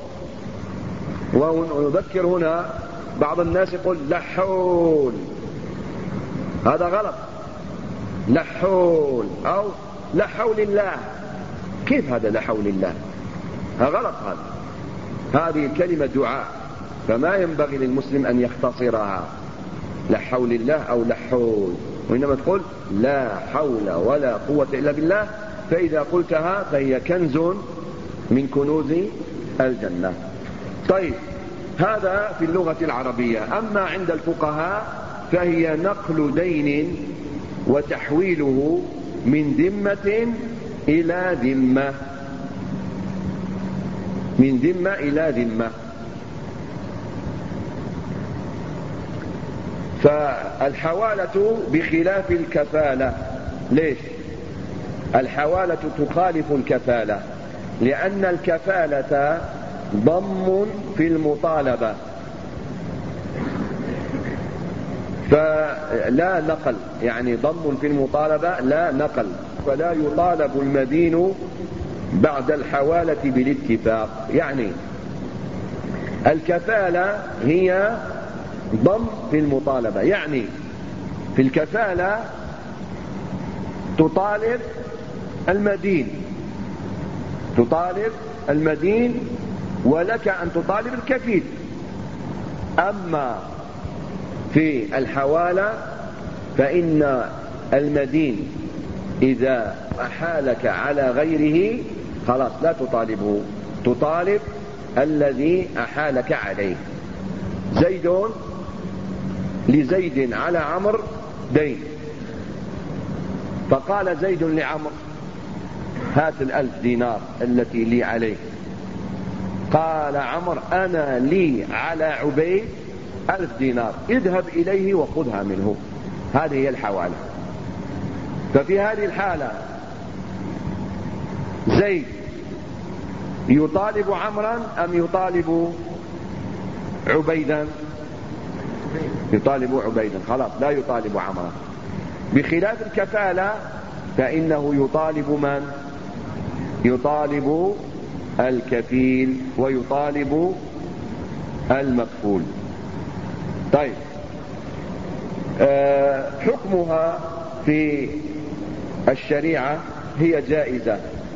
ونذكر هنا بعض الناس يقول لا حول، هذا غلط. لا حول أو لا حول الله، كيف هذا لا حول الله؟ هذا غلط. هذه الكلمة دعاء، فما ينبغي للمسلم أن يختصرها لا حول الله أو لا حول، وإنما تقول لا حول ولا قوة إلا بالله. فإذا قلتها فهي كنز من كنوز الجنة. طيب، هذا في اللغة العربية. أما عند الفقهاء فهي نقل دين وتحويله من ذمة إلى ذمة، من ذمة إلى ذمة. فالحوالة بخلاف الكفالة. ليش؟ الحوالة تخالف الكفالة لأن الكفالة ضم في المطالبة فلا نقل، يعني ضم في المطالبة لا نقل، فلا يطالب المدين بعد الحوالة بالاتفاق. يعني الكفالة هي ضم في المطالبة، يعني في الكفالة تطالب المدين، تطالب المدين ولك أن تطالب الكفيل. أما في الحوالة فإن المدين إذا أحالك على غيره خلاص لا تطالبه، تطالب الذي أحالك عليه. زيد لزيد على عمرو دين، فقال زيد لعمرو هات 1000 دينار التي لي عليه. قال عمرو أنا لي على عبيد 1000 دينار، اذهب إليه وخذها منه. هذه هي الحوالة. ففي هذه الحالة زيد يطالب عمرا أم يطالب عبيدا؟ يطالب عبيدا، خلاص لا يطالب عمرا. بخلاف الكفالة فإنه يطالب من؟ يطالب الكفيل ويطالب المكفول. طيب، حكمها في الشريعة هي جائزة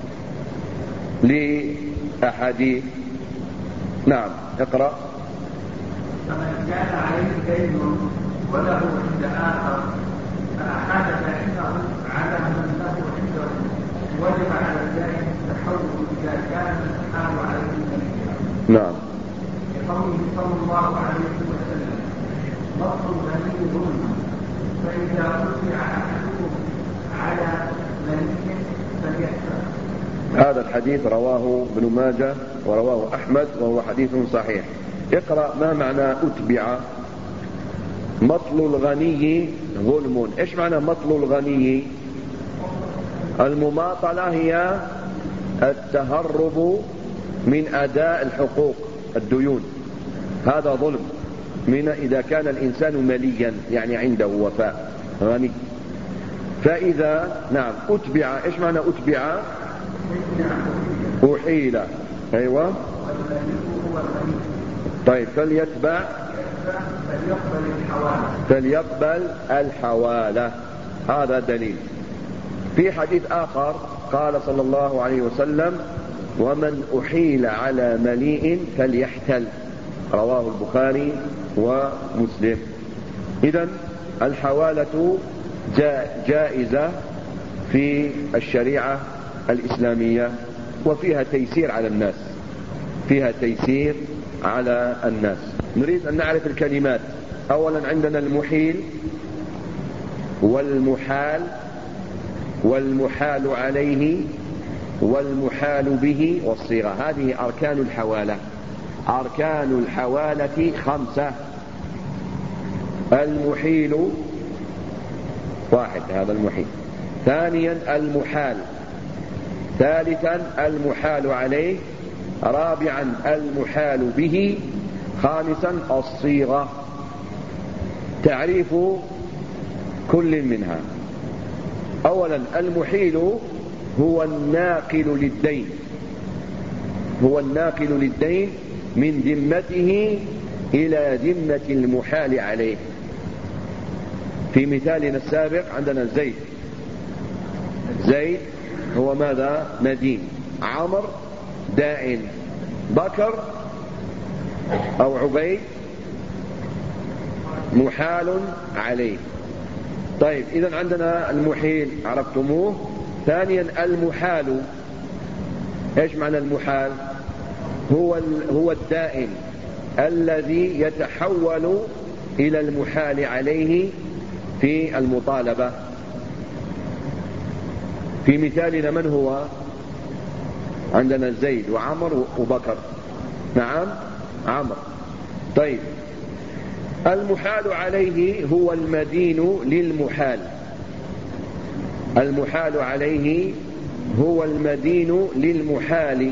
لأحاديث. نعم، اقرأ. فمن كان عليه دين وله عند آخر فأحال دائنه على من له عنده وجب على الدائن التحول إذا كان الحال عليه دين. نعم. لقوله صلى الله عليه وسلم مطر غني ظلم، فإذا رفع أحدكم على غني فليحسن. هذا الحديث رواه ابن ماجه ورواه أحمد وهو حديث صحيح. اقرأ ما معنى أتبع. مطل الغني ظلم. ايش معنى مطل الغني؟ المماطلة هي التهرب من أداء الحقوق الديون، هذا ظلم من إذا كان الإنسان مليا يعني عنده وفاء غني. فإذا نعم أتبع، ايش معنى أتبع؟ أحيل. أيوة. طيب، فليتبع، فليقبل الحوالة. هذا دليل. في حديث آخر قال صلى الله عليه وسلم ومن أحيل على مليء فليحتل، رواه البخاري ومسلم. إذن الحوالة جائزة في الشريعة الإسلامية، وفيها تيسير على الناس، فيها تيسير على الناس. نريد أن نعرف الكلمات. أولا عندنا المحيل والمحال والمحال عليه والمحال به والصيغة. هذه أركان الحوالة. أركان الحوالة 5. المحيل 1، هذا المحيل. ثانيا المحال. ثالثا المحال عليه. رابعا المحال به. خامسا الصيغة. تعريف كل منها. أولا المحيل هو الناقل للدين، هو الناقل للدين من ذمته إلى ذمة المحال عليه. في مثالنا السابق عندنا زيد. زيد هو ماذا؟ مدين. عمر دائن. بكر أو عبيد محال عليه. طيب إذن عندنا المحيل عرفتموه. ثانيا المحال. ايش معنى المحال؟ هو الدائن الذي يتحول إلى المحال عليه في المطالبة. في مثالنا من هو؟ عندنا زيد وعمر وبكر. نعم عمر. طيب المحال عليه هو المدين للمحال. المحال عليه هو المدين للمحال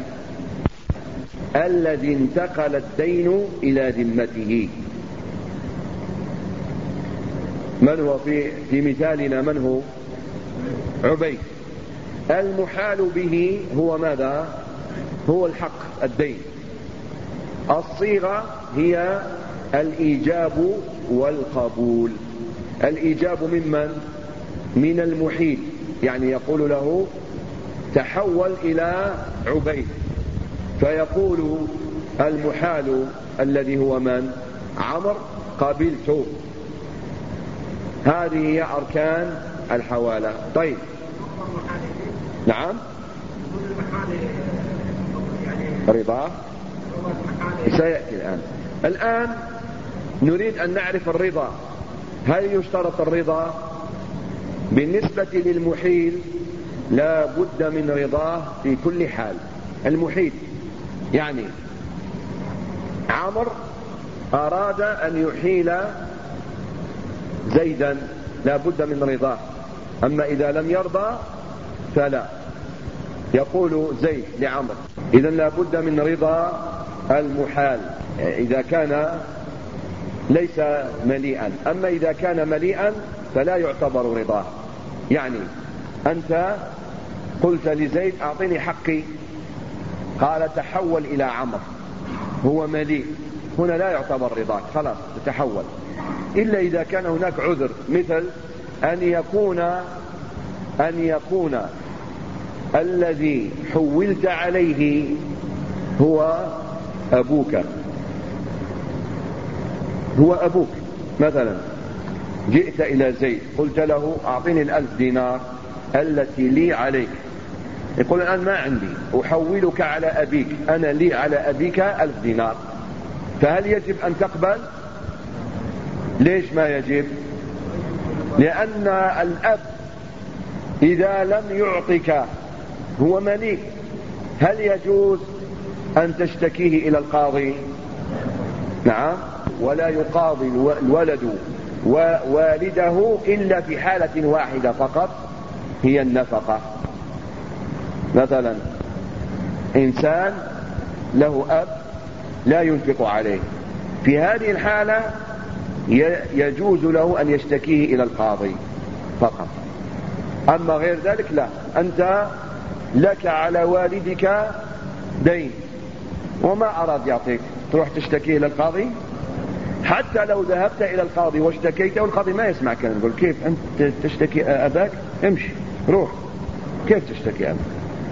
الذي انتقل الدين إلى ذمته. من هو في مثالنا؟ من هو؟ عبيد. المحال به هو ماذا؟ هو الحق، الدين. الصيغة هي الإيجاب والقبول. الإيجاب ممن؟ من المحيل، يعني يقول له تحول إلى عبيد، فيقول المحال الذي هو من؟ عمر قبلت. هذه هي أركان الحوالة. طيب نعم رضا سيأتي الآن. الآن نريد أن نعرف الرضا. هل يشترط الرضا؟ بالنسبة للمحيل لا بد من رضاه في كل حال. المحيل يعني عمر أراد أن يحيل زيدا، لا بد من رضاه. أما إذا لم يرضى فلا. يقول زيد لعمر. إذا لا بد من رضا المحال إذا كان ليس مليئا. أما إذا كان مليئا فلا يعتبر رضاه. يعني أنت قلت لزيد أعطني حقي، قال تحول إلى عمر، هو مليء، هنا لا يعتبر رضاك، خلاص تتحول. إلا إذا كان هناك عذر، مثل أن يكون الذي حولت عليه هو أبوك. هو أبوك مثلا. جئت إلى زيد قلت له أعطني 1000 دينار التي لي عليك. يقول الآن ما عندي، أحولك على أبيك، أنا لي على أبيك 1000 دينار. فهل يجب أن تقبل؟ ليش ما يجب؟ لأن الأب إذا لم يعطك هو مليك. هل يجوز أن تشتكيه إلى القاضي؟ نعم. ولا يقاضي الولد ووالده إلا في حالة واحدة فقط، هي النفقة. مثلا إنسان له أب لا ينفق عليه، في هذه الحالة يجوز له أن يشتكيه إلى القاضي فقط. أما غير ذلك لا. أنت لك على والدك دين وما أراد يعطيك، تروح تشتكيه إلى القاضي؟ حتى لو ذهبت إلى القاضي واشتكيته والقاضي ما يسمع كلام، يقول كيف أنت تشتكي أباك؟ امشي روح، كيف تشتكي أباك؟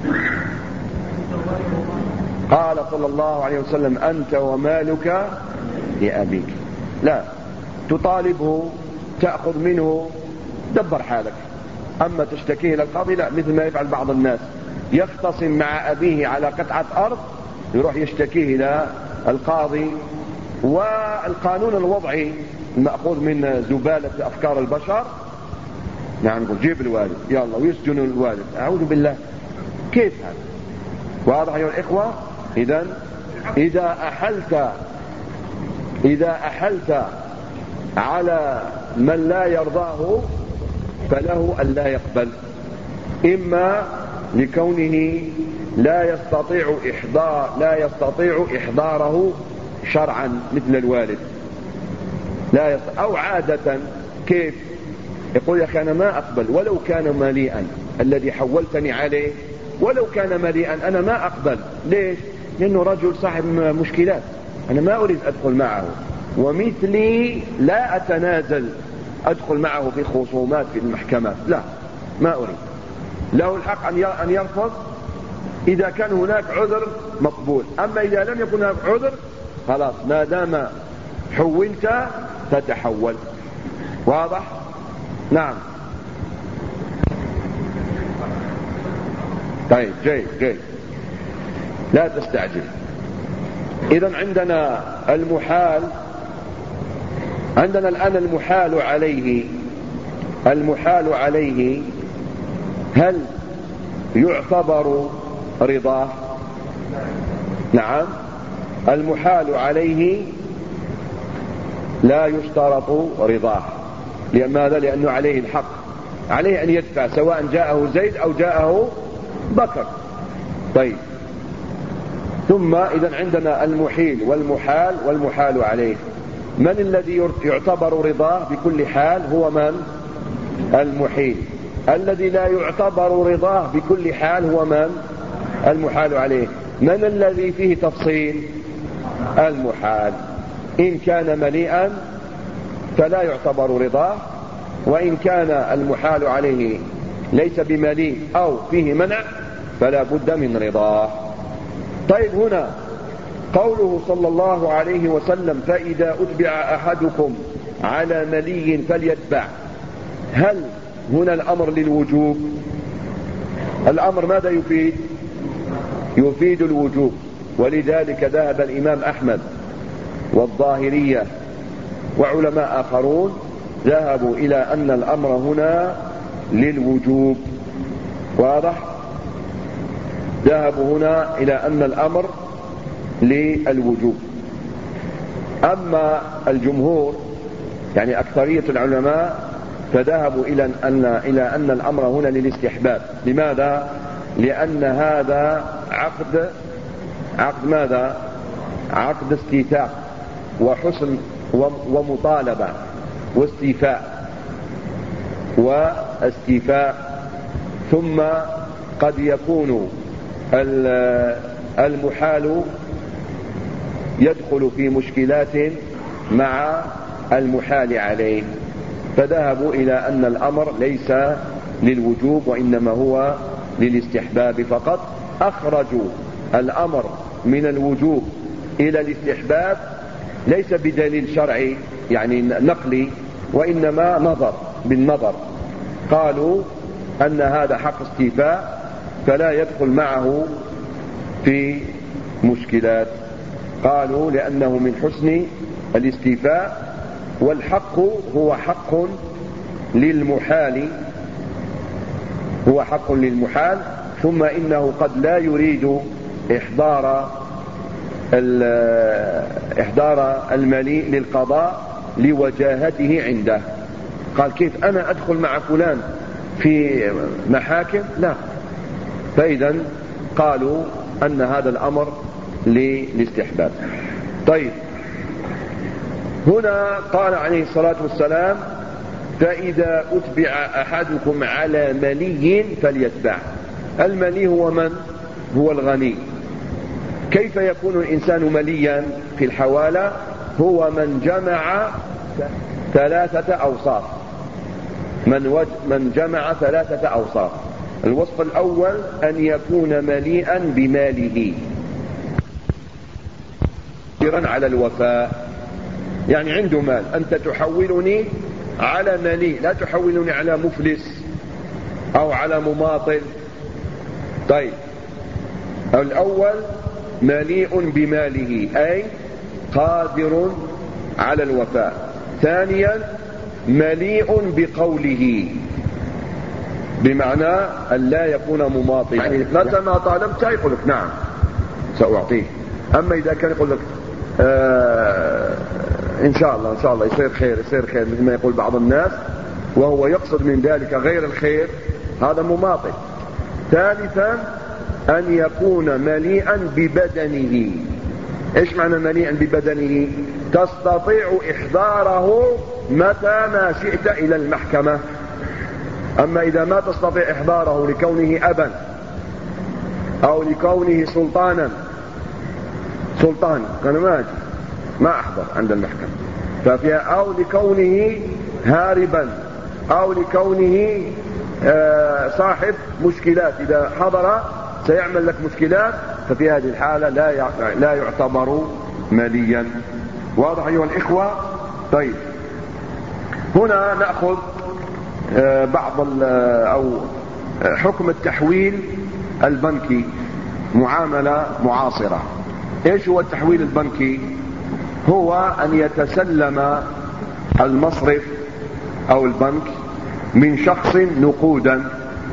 قال صلى الله عليه وسلم أنت ومالك لأبيك. لا تطالبه، تأخذ منه، دبر حالك. أما تشتكيه إلى القاضي لا، مثل ما يفعل بعض الناس، يختصم مع أبيه على قطعة أرض، يروح يشتكيه إلى القاضي والقانون الوضعي المأخوذ من زبالة أفكار البشر، يعني نقول جيب الوالد يلا ويسجن الوالد، أعوذ بالله، كيف هذا؟ واضح أيها الإخوة؟ إذن إذا أحلت على من لا يرضاه فله أن لا يقبل، إما لكونه لا يستطيع إحضاره شرعا مثل الوالد، أو عادة. كيف؟ يقول يا أخي أنا ما أقبل ولو كان مليئا، الذي حولتني عليه ولو كان مليئا أنا ما أقبل. ليش؟ لأنه رجل صاحب مشكلات، أنا ما أريد أدخل معه، ومثلي لا أتنازل أدخل معه في خصومات في المحكمات، لا، ما أريد. له الحق أن يرفض إذا كان هناك عذر مقبول، أما إذا لم يكن هناك عذر خلاص ما دام حولت تتحول. واضح؟ نعم. طيب جيد، لا تستعجل. إذن عندنا الآن المحال عليه هل يعتبر رضاه؟ نعم، المحال عليه لا يشترط رضاه. لماذا؟ لأنه عليه الحق، عليه أن يدفع سواء جاءه زيد أو جاءه بكر. طيب، ثم إذن عندنا المحيل والمحال عليه. من الذي يعتبر رضاه بكل حال؟ هو من؟ المحيل. الذي لا يعتبر رضاه بكل حال هو من؟ المحال عليه. من الذي فيه تفصيل؟ المحال. إن كان مليئا فلا يعتبر رضاه، وإن كان المحال عليه ليس بمليء أو فيه منع فلا بد من رضاه. طيب، هنا قوله صلى الله عليه وسلم فإذا أتبع أحدكم على ملي فليتبع، هل هنا الأمر للوجوب؟ الأمر ماذا يفيد؟ يفيد الوجوب، ولذلك ذهب الإمام أحمد والظاهرية وعلماء آخرون ذهبوا إلى أن الأمر هنا للوجوب. واضح؟ ذهبوا هنا إلى أن الأمر للوجوب. أما الجمهور يعني أكثرية العلماء فذهبوا إلى أن الأمر هنا للاستحباب. لماذا؟ لأن هذا عقد ماذا؟ عقد استيثاق وحسن ومطالبة واستيفاء. ثم قد يكون المحال يدخل في مشكلات مع المحال عليه، فذهبوا إلى أن الأمر ليس للوجوب وإنما هو للاستحباب فقط. أخرجوا الأمر من الوجوب إلى الاستحباب ليس بدليل شرعي يعني نقلي، وإنما بالنظر. قالوا أن هذا حق استيفاء فلا يدخل معه في مشكلات. قالوا لأنه من حسن الاستيفاء، والحق هو حق للمحال، ثم إنه قد لا يريد إحضار المليء للقضاء لوجاهته عنده. قال كيف أنا أدخل مع فلان في محاكم؟ لا. فإذا قالوا أن هذا الأمر للاستحباب. طيب، هنا قال عليه الصلاة والسلام فإذا أتبع أحدكم على ملي فليتبع. الملي هو من؟ هو الغني. كيف يكون الإنسان مليا في الحوالة؟ هو من جمع 3 أوصاف. من جمع 3 أوصاف. الوصف الأول أن يكون مليئا بماله قادرا على الوفاء، يعني عنده مال. أنت تحولني على مليء، لا تحولني على مفلس أو على مماطل. طيب، الأول مليء بماله، أي قادر على الوفاء. ثانيا مليء بقوله، بمعنى أن لا يكون مماطلا، يعني متى ما طالبت يقول لك نعم سأعطيه. أما إذا كان يقول لك إن شاء الله يصير خير مثل ما يقول بعض الناس وهو يقصد من ذلك غير الخير، هذا مماطل. ثالثا أن يكون مليئا ببدنه. إيش معنى مليئا ببدنه؟ تستطيع إحضاره متى ما شئت إلى المحكمة. أما إذا ما تستطيع إحضاره لكونه أبا أو لكونه سلطان كان ما أحضر عند المحكمة ففيها، أو لكونه هاربا أو لكونه صاحب مشكلات، إذا حضر سيعمل لك مشكلات، ففي هذه الحالة لا يعتبر مليا. واضح أيها الإخوة؟ طيب هنا نأخذ بعض أو حكم التحويل البنكي، معاملة معاصرة. ايش هو التحويل البنكي؟ هو ان يتسلم المصرف او البنك من شخص نقودا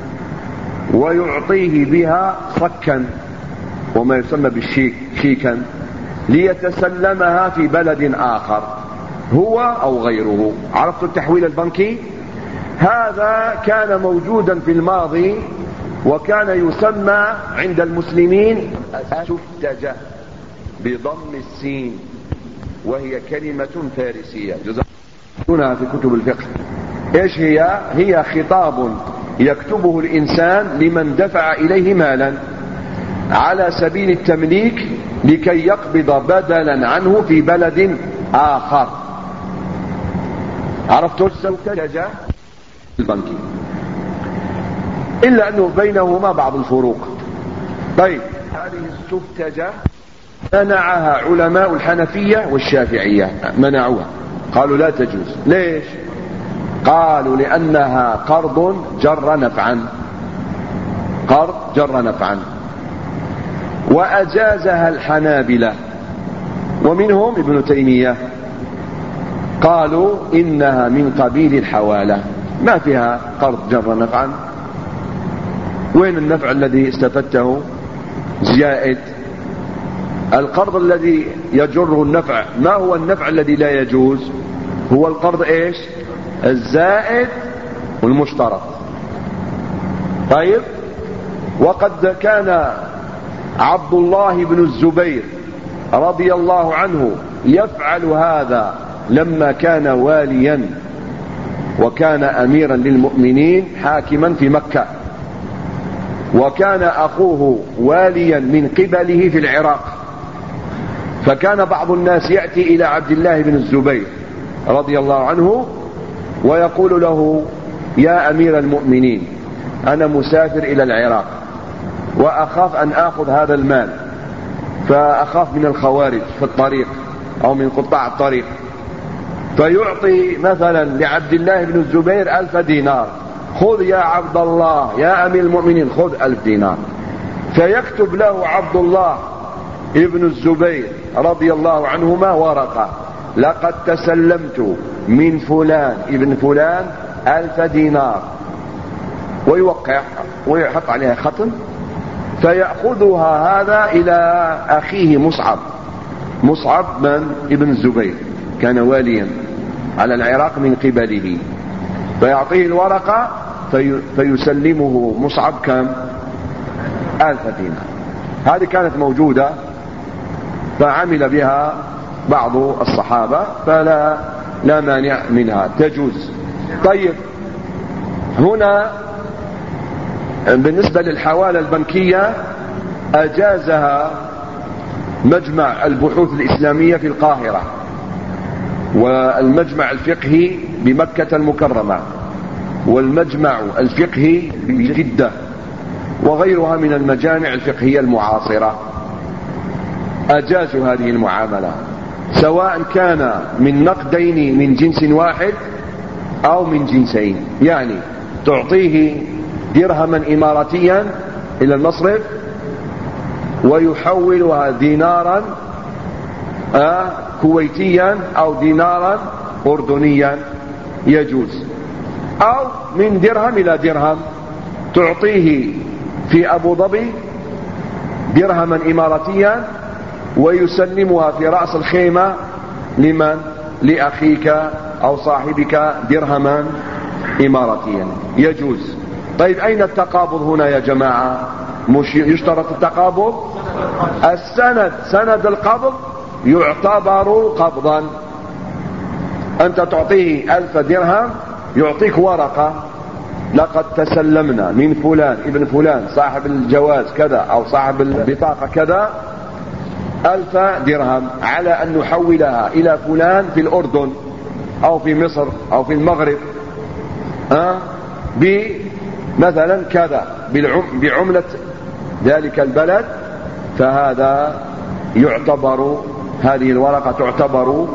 ويعطيه بها صكا وما يسمى بالشيك شيكا ليتسلمها في بلد اخر هو او غيره. عرفت التحويل البنكي؟ هذا كان موجودا في الماضي وكان يسمى عند المسلمين السفتجة بضم السين، وهي كلمة فارسية هنا في كتب الفقه. ايش هي؟ هي خطاب يكتبه الانسان لمن دفع اليه مالا على سبيل التمليك لكي يقبض بدلا عنه في بلد اخر. عرفتوا السفتجة البنكي؟ الا انه بينهما بعض الفروق. طيب هذه السفتجة منعها علماء الحنفية والشافعية، منعوها، قالوا لا تجوز. ليش؟ قالوا لأنها قرض جر نفعا. وأجازها الحنابلة ومنهم ابن تيمية، قالوا إنها من قبيل الحوالة، ما فيها قرض جر نفعا. وين النفع الذي استفدته؟ زائد. القرض الذي يجر النفع، ما هو النفع الذي لا يجوز؟ هو القرض ايش؟ الزائد والمشترط. طيب وقد كان عبد الله بن الزبير رضي الله عنه يفعل هذا لما كان واليا وكان اميرا للمؤمنين حاكما في مكة، وكان اخوه واليا من قبله في العراق. فكان بعض الناس يأتي إلى عبد الله بن الزبير رضي الله عنه ويقول له يا أمير المؤمنين أنا مسافر إلى العراق وأخاف أن أخذ هذا المال، فأخاف من الخوارج في الطريق أو من قطاع الطريق، فيعطي مثلا لعبد الله بن الزبير 1000 دينار، خذ يا عبد الله يا أمير المؤمنين خذ 1000 دينار. فيكتب له عبد الله ابن الزبير رضي الله عنهما ورقة: لقد تسلمت من فلان ابن فلان 1000 دينار، ويوقع ويحط عليها ختم. فيأخذها هذا إلى أخيه مصعب من ابن الزبير، كان واليا على العراق من قبله، فيعطيه الورقة فيسلمه مصعب كم؟ 1000 دينار. هذه كانت موجودة فعمل بها بعض الصحابة، فلا مانع منها، تجوز. طيب هنا بالنسبة للحوالة البنكية أجازها مجمع البحوث الإسلامية في القاهرة، والمجمع الفقهي بمكة المكرمة، والمجمع الفقهي بجدة، وغيرها من المجامع الفقهية المعاصرة. أجازوا هذه المعاملة سواء كان من نقدين من جنس واحد أو من جنسين، يعني تعطيه درهما إماراتيا إلى المصرف ويحولها دينارا كويتيا أو دينارا أردنيا يجوز، أو من درهم إلى درهم، تعطيه في أبو ظبي درهما إماراتيا ويسلمها في رأس الخيمة لمن؟ لأخيك أو صاحبك درهما إماراتيا، يجوز. طيب أين التقابض هنا يا جماعة؟ مش يشترط التقابض؟ السند، سند القبض يعتبر قبضا. أنت تعطيه 1000 درهم، يعطيك ورقة: لقد تسلمنا من فلان ابن فلان صاحب الجواز كذا أو صاحب البطاقة كذا 1000 درهم على أن نحولها إلى فلان في الأردن أو في مصر أو في المغرب بمثلا كذا بعملة ذلك البلد. فهذا يعتبر، هذه الورقة تعتبر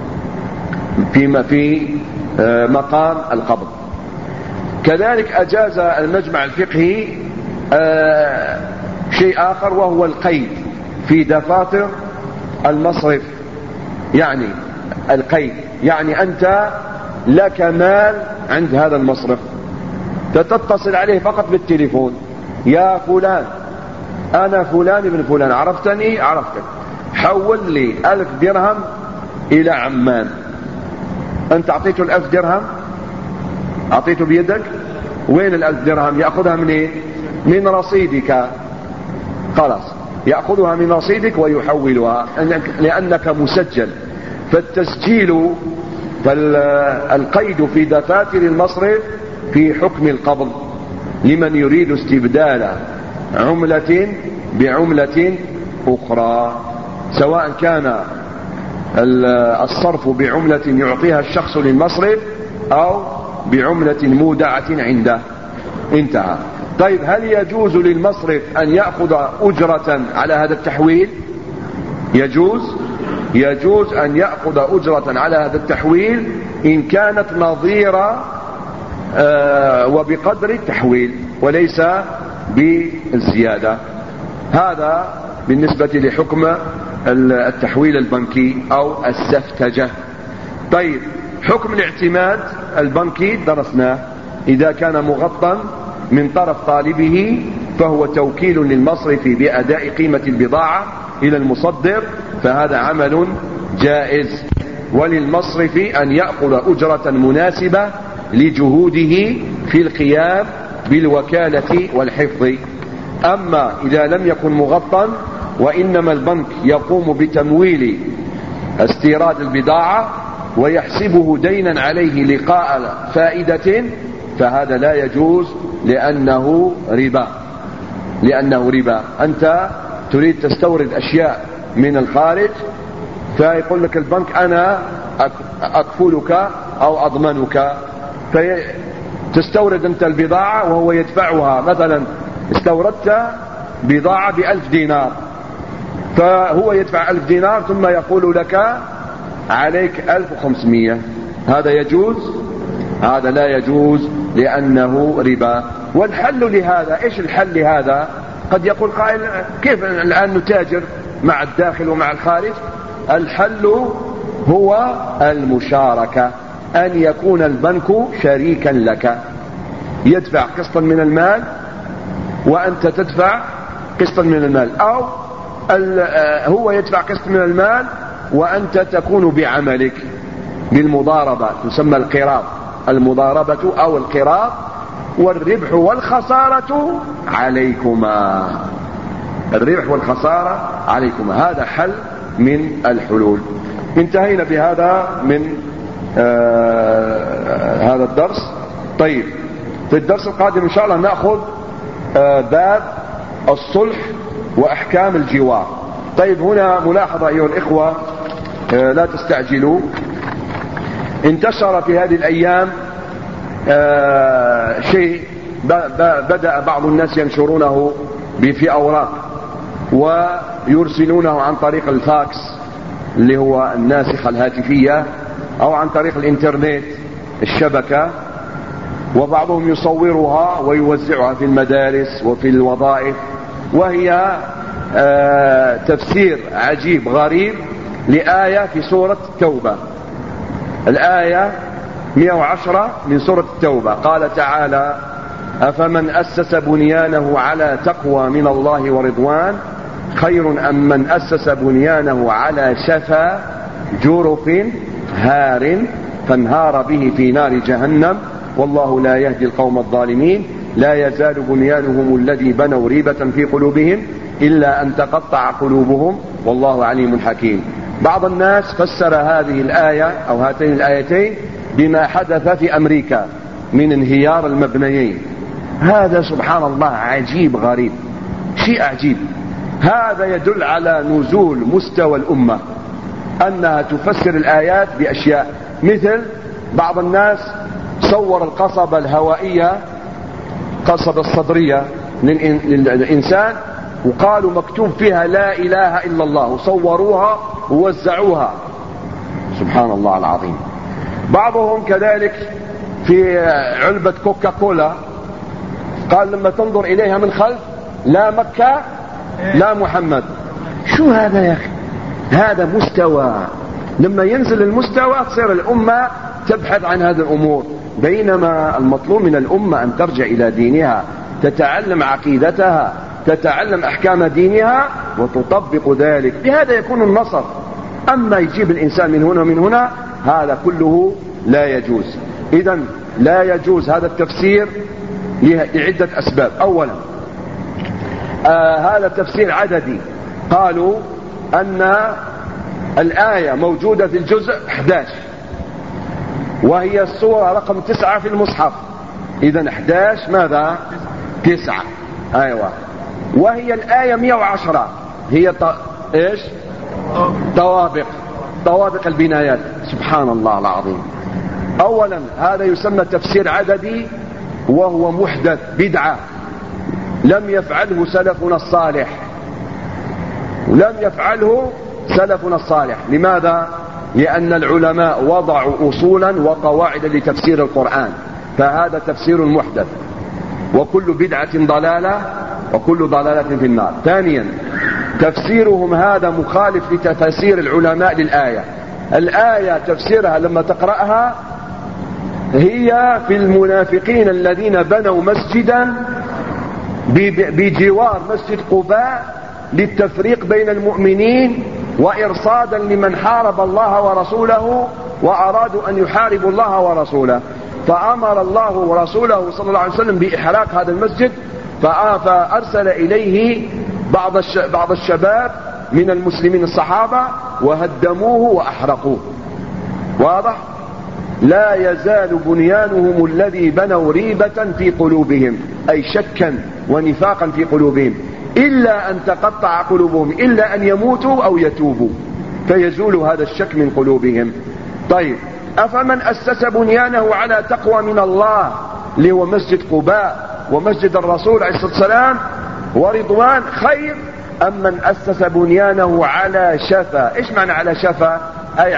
في مقام القبض. كذلك أجاز المجمع الفقهي شيء آخر، وهو القيد في دفاتر المصرف. يعني القيد يعني أنت لك مال عند هذا المصرف، فتتصل عليه فقط بالتليفون: يا فلان، أنا فلان ابن فلان، عرفتني؟ عرفتك، حول لي 1000 درهم إلى عمان. أنت أعطيته 1000 درهم، أعطيته بيدك، وين 1000 درهم؟ يأخذها من إيه؟ من رصيدك. خلاص، يأخذها من رصيدك ويحولها لأنك مسجل. فالتسجيل، فالقيد في دفاتر المصرف في حكم القبض لمن يريد استبدال عملة بعملة أخرى، سواء كان الصرف بعملة يعطيها الشخص للمصرف أو بعملة مودعة عنده. انتهى. طيب، هل يجوز للمصرف أن يأخذ أجرة على هذا التحويل؟ يجوز أن يأخذ أجرة على هذا التحويل إن كانت نظيرة وبقدر التحويل وليس بالزيادة. هذا بالنسبة لحكم التحويل البنكي أو السفتجة. طيب، حكم الاعتماد البنكي درسناه. إذا كان مغطى من طرف طالبه فهو توكيل للمصرف بأداء قيمة البضاعة إلى المصدر، فهذا عمل جائز، وللمصرف أن يأخذ أجرة مناسبة لجهوده في القيام بالوكالة والحفظ. أما إذا لم يكن مغطى وإنما البنك يقوم بتمويل استيراد البضاعة ويحسبه دينا عليه لقاء فائدة، فهذا لا يجوز لأنه ربا. أنت تريد تستورد أشياء من الخارج، فيقول لك البنك: أنا أكفلك أو أضمنك، فتستورد أنت البضاعة وهو يدفعها. مثلا استوردت بضاعة ب1000 دينار، فهو يدفع 1000 دينار ثم يقول لك عليك 1500. هذا يجوز؟ هذا لا يجوز لأنه ربا. والحل لهذا، إيش الحل لهذا؟ قد يقول قائل: كيف الآن نتاجر مع الداخل ومع الخارج؟ الحل هو المشاركة، أن يكون البنك شريكا لك، يدفع قسطا من المال وأنت تدفع قسطا من المال، أو هو يدفع قسط من المال وأنت تكون بعملك بالمضاربة، تسمى القراض، المضاربة أو القراض، والربح والخسارة عليكما. الربح والخسارة عليكما. هذا حل من الحلول. انتهينا بهذا من هذا الدرس. طيب، في الدرس القادم إن شاء الله نأخذ باب الصلح وأحكام الجوار. طيب، هنا ملاحظة أيها الإخوة، لا تستعجلوا. انتشر في هذه الأيام شيء بدأ بعض الناس ينشرونه في أوراق ويرسلونه عن طريق الفاكس اللي هو الناسخة الهاتفية، أو عن طريق الإنترنت الشبكة، وبعضهم يصورها ويوزعها في المدارس وفي الوظائف، وهي تفسير عجيب غريب لآية في سورة التوبة، الآية 110 من سورة التوبة. قال تعالى: أفمن أسس بنيانه على تقوى من الله ورضوان خير أم من أسس بنيانه على شفا جرف هار فانهار به في نار جهنم والله لا يهدي القوم الظالمين لا يزال بنيانهم الذي بنوا ريبة في قلوبهم إلا أن تقطع قلوبهم والله عليم حكيم. بعض الناس فسر هذه الآية أو هاتين الآيتين بما حدث في أمريكا من انهيار المبنيين. هذا سبحان الله عجيب غريب، شيء عجيب. هذا يدل على نزول مستوى الأمة، أنها تفسر الآيات بأشياء، مثل بعض الناس صور القصبة الهوائية، قصبة الصدرية للإنسان، وقالوا مكتوب فيها لا إله إلا الله، وصوروها ووزعوها. سبحان الله العظيم. بعضهم كذلك في علبة كوكا كولا قال لما تنظر إليها من خلف لا مكة لا محمد. شو هذا يا أخي؟ هذا مستوى. لما ينزل المستوى تصير الأمة تبحث عن هذه الأمور، بينما المطلوب من الأمة أن ترجع إلى دينها، تتعلم عقيدتها، تتعلم أحكام دينها وتطبق ذلك، بهذا يكون النصر. أما يجيب الإنسان من هنا ومن هنا هذا كله لا يجوز. إذن لا يجوز هذا التفسير لعدة أسباب. أولا هذا تفسير عددي، قالوا أن الآية موجودة في الجزء 11 وهي السورة رقم 9 في المصحف، إذن 11 ماذا؟ 9. أيوة. وهي الآية 110 هي إيش؟ طوابق البنايات. سبحان الله العظيم. أولا هذا يسمى تفسير عددي وهو محدث بدعة لم يفعله سلفنا الصالح، لم يفعله سلفنا الصالح. لماذا؟ لأن العلماء وضعوا أصولا وقواعد لتفسير القرآن، فهذا تفسير محدث، وكل بدعة ضلالة وكل ضلالة في النار. ثانيا تفسيرهم هذا مخالف لتفسير العلماء للآية. الآية تفسيرها لما تقرأها هي في المنافقين الذين بنوا مسجدا بجوار مسجد قباء للتفريق بين المؤمنين وإرصادا لمن حارب الله ورسوله وأرادوا أن يحاربوا الله ورسوله، فأمر الله ورسوله صلى الله عليه وسلم بإحراق هذا المسجد، فأرسل إليه بعض الشباب من المسلمين الصحابة وهدموه وأحرقوه. واضح؟ لا يزال بنيانهم الذي بنوا ريبة في قلوبهم، أي شكا ونفاقا في قلوبهم، إلا أن تقطع قلوبهم، إلا أن يموتوا أو يتوبوا فيزول هذا الشك من قلوبهم. طيب، أفمن أسس بنيانه على تقوى من الله اللي هو مسجد قباء ومسجد الرسول عليه الصلاة والسلام ورضوان خير أم من أسس بنيانه على شفا؟ إيش معنى على شفا؟ أي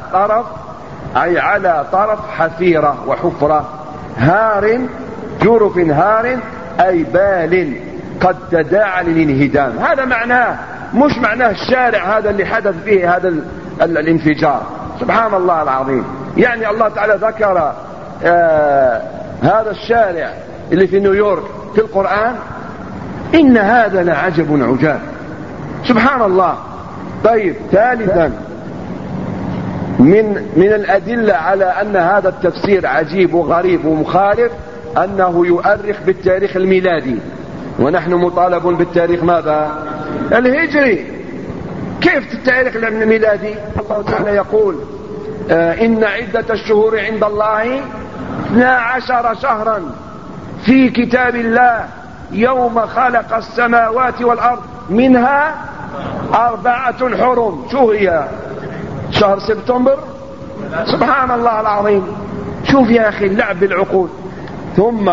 على طرف حفيرة وحفرة، هار جرف هار أي بال قد تداعى للانهدام. هذا معناه، مش معناه الشارع هذا اللي حدث فيه هذا الانفجار. سبحان الله العظيم. يعني الله تعالى ذكر هذا الشارع اللي في نيويورك في القرآن. إن هذا لعجب عجاب. سبحان الله. طيب، ثالثا من الأدلة على أن هذا التفسير عجيب وغريب ومخالف أنه يؤرخ بالتاريخ الميلادي، ونحن مطالب بالتاريخ ماذا؟ الهجري. كيف التاريخ الميلادي؟ الله تعالى يقول إن عدة الشهور عند الله 12 شهرا في كتاب الله يوم خلق السماوات والأرض منها 4 حرم. شو هي؟ شهر سبتمبر. سبحان الله العظيم. شوف يا أخي اللعب بالعقول. ثم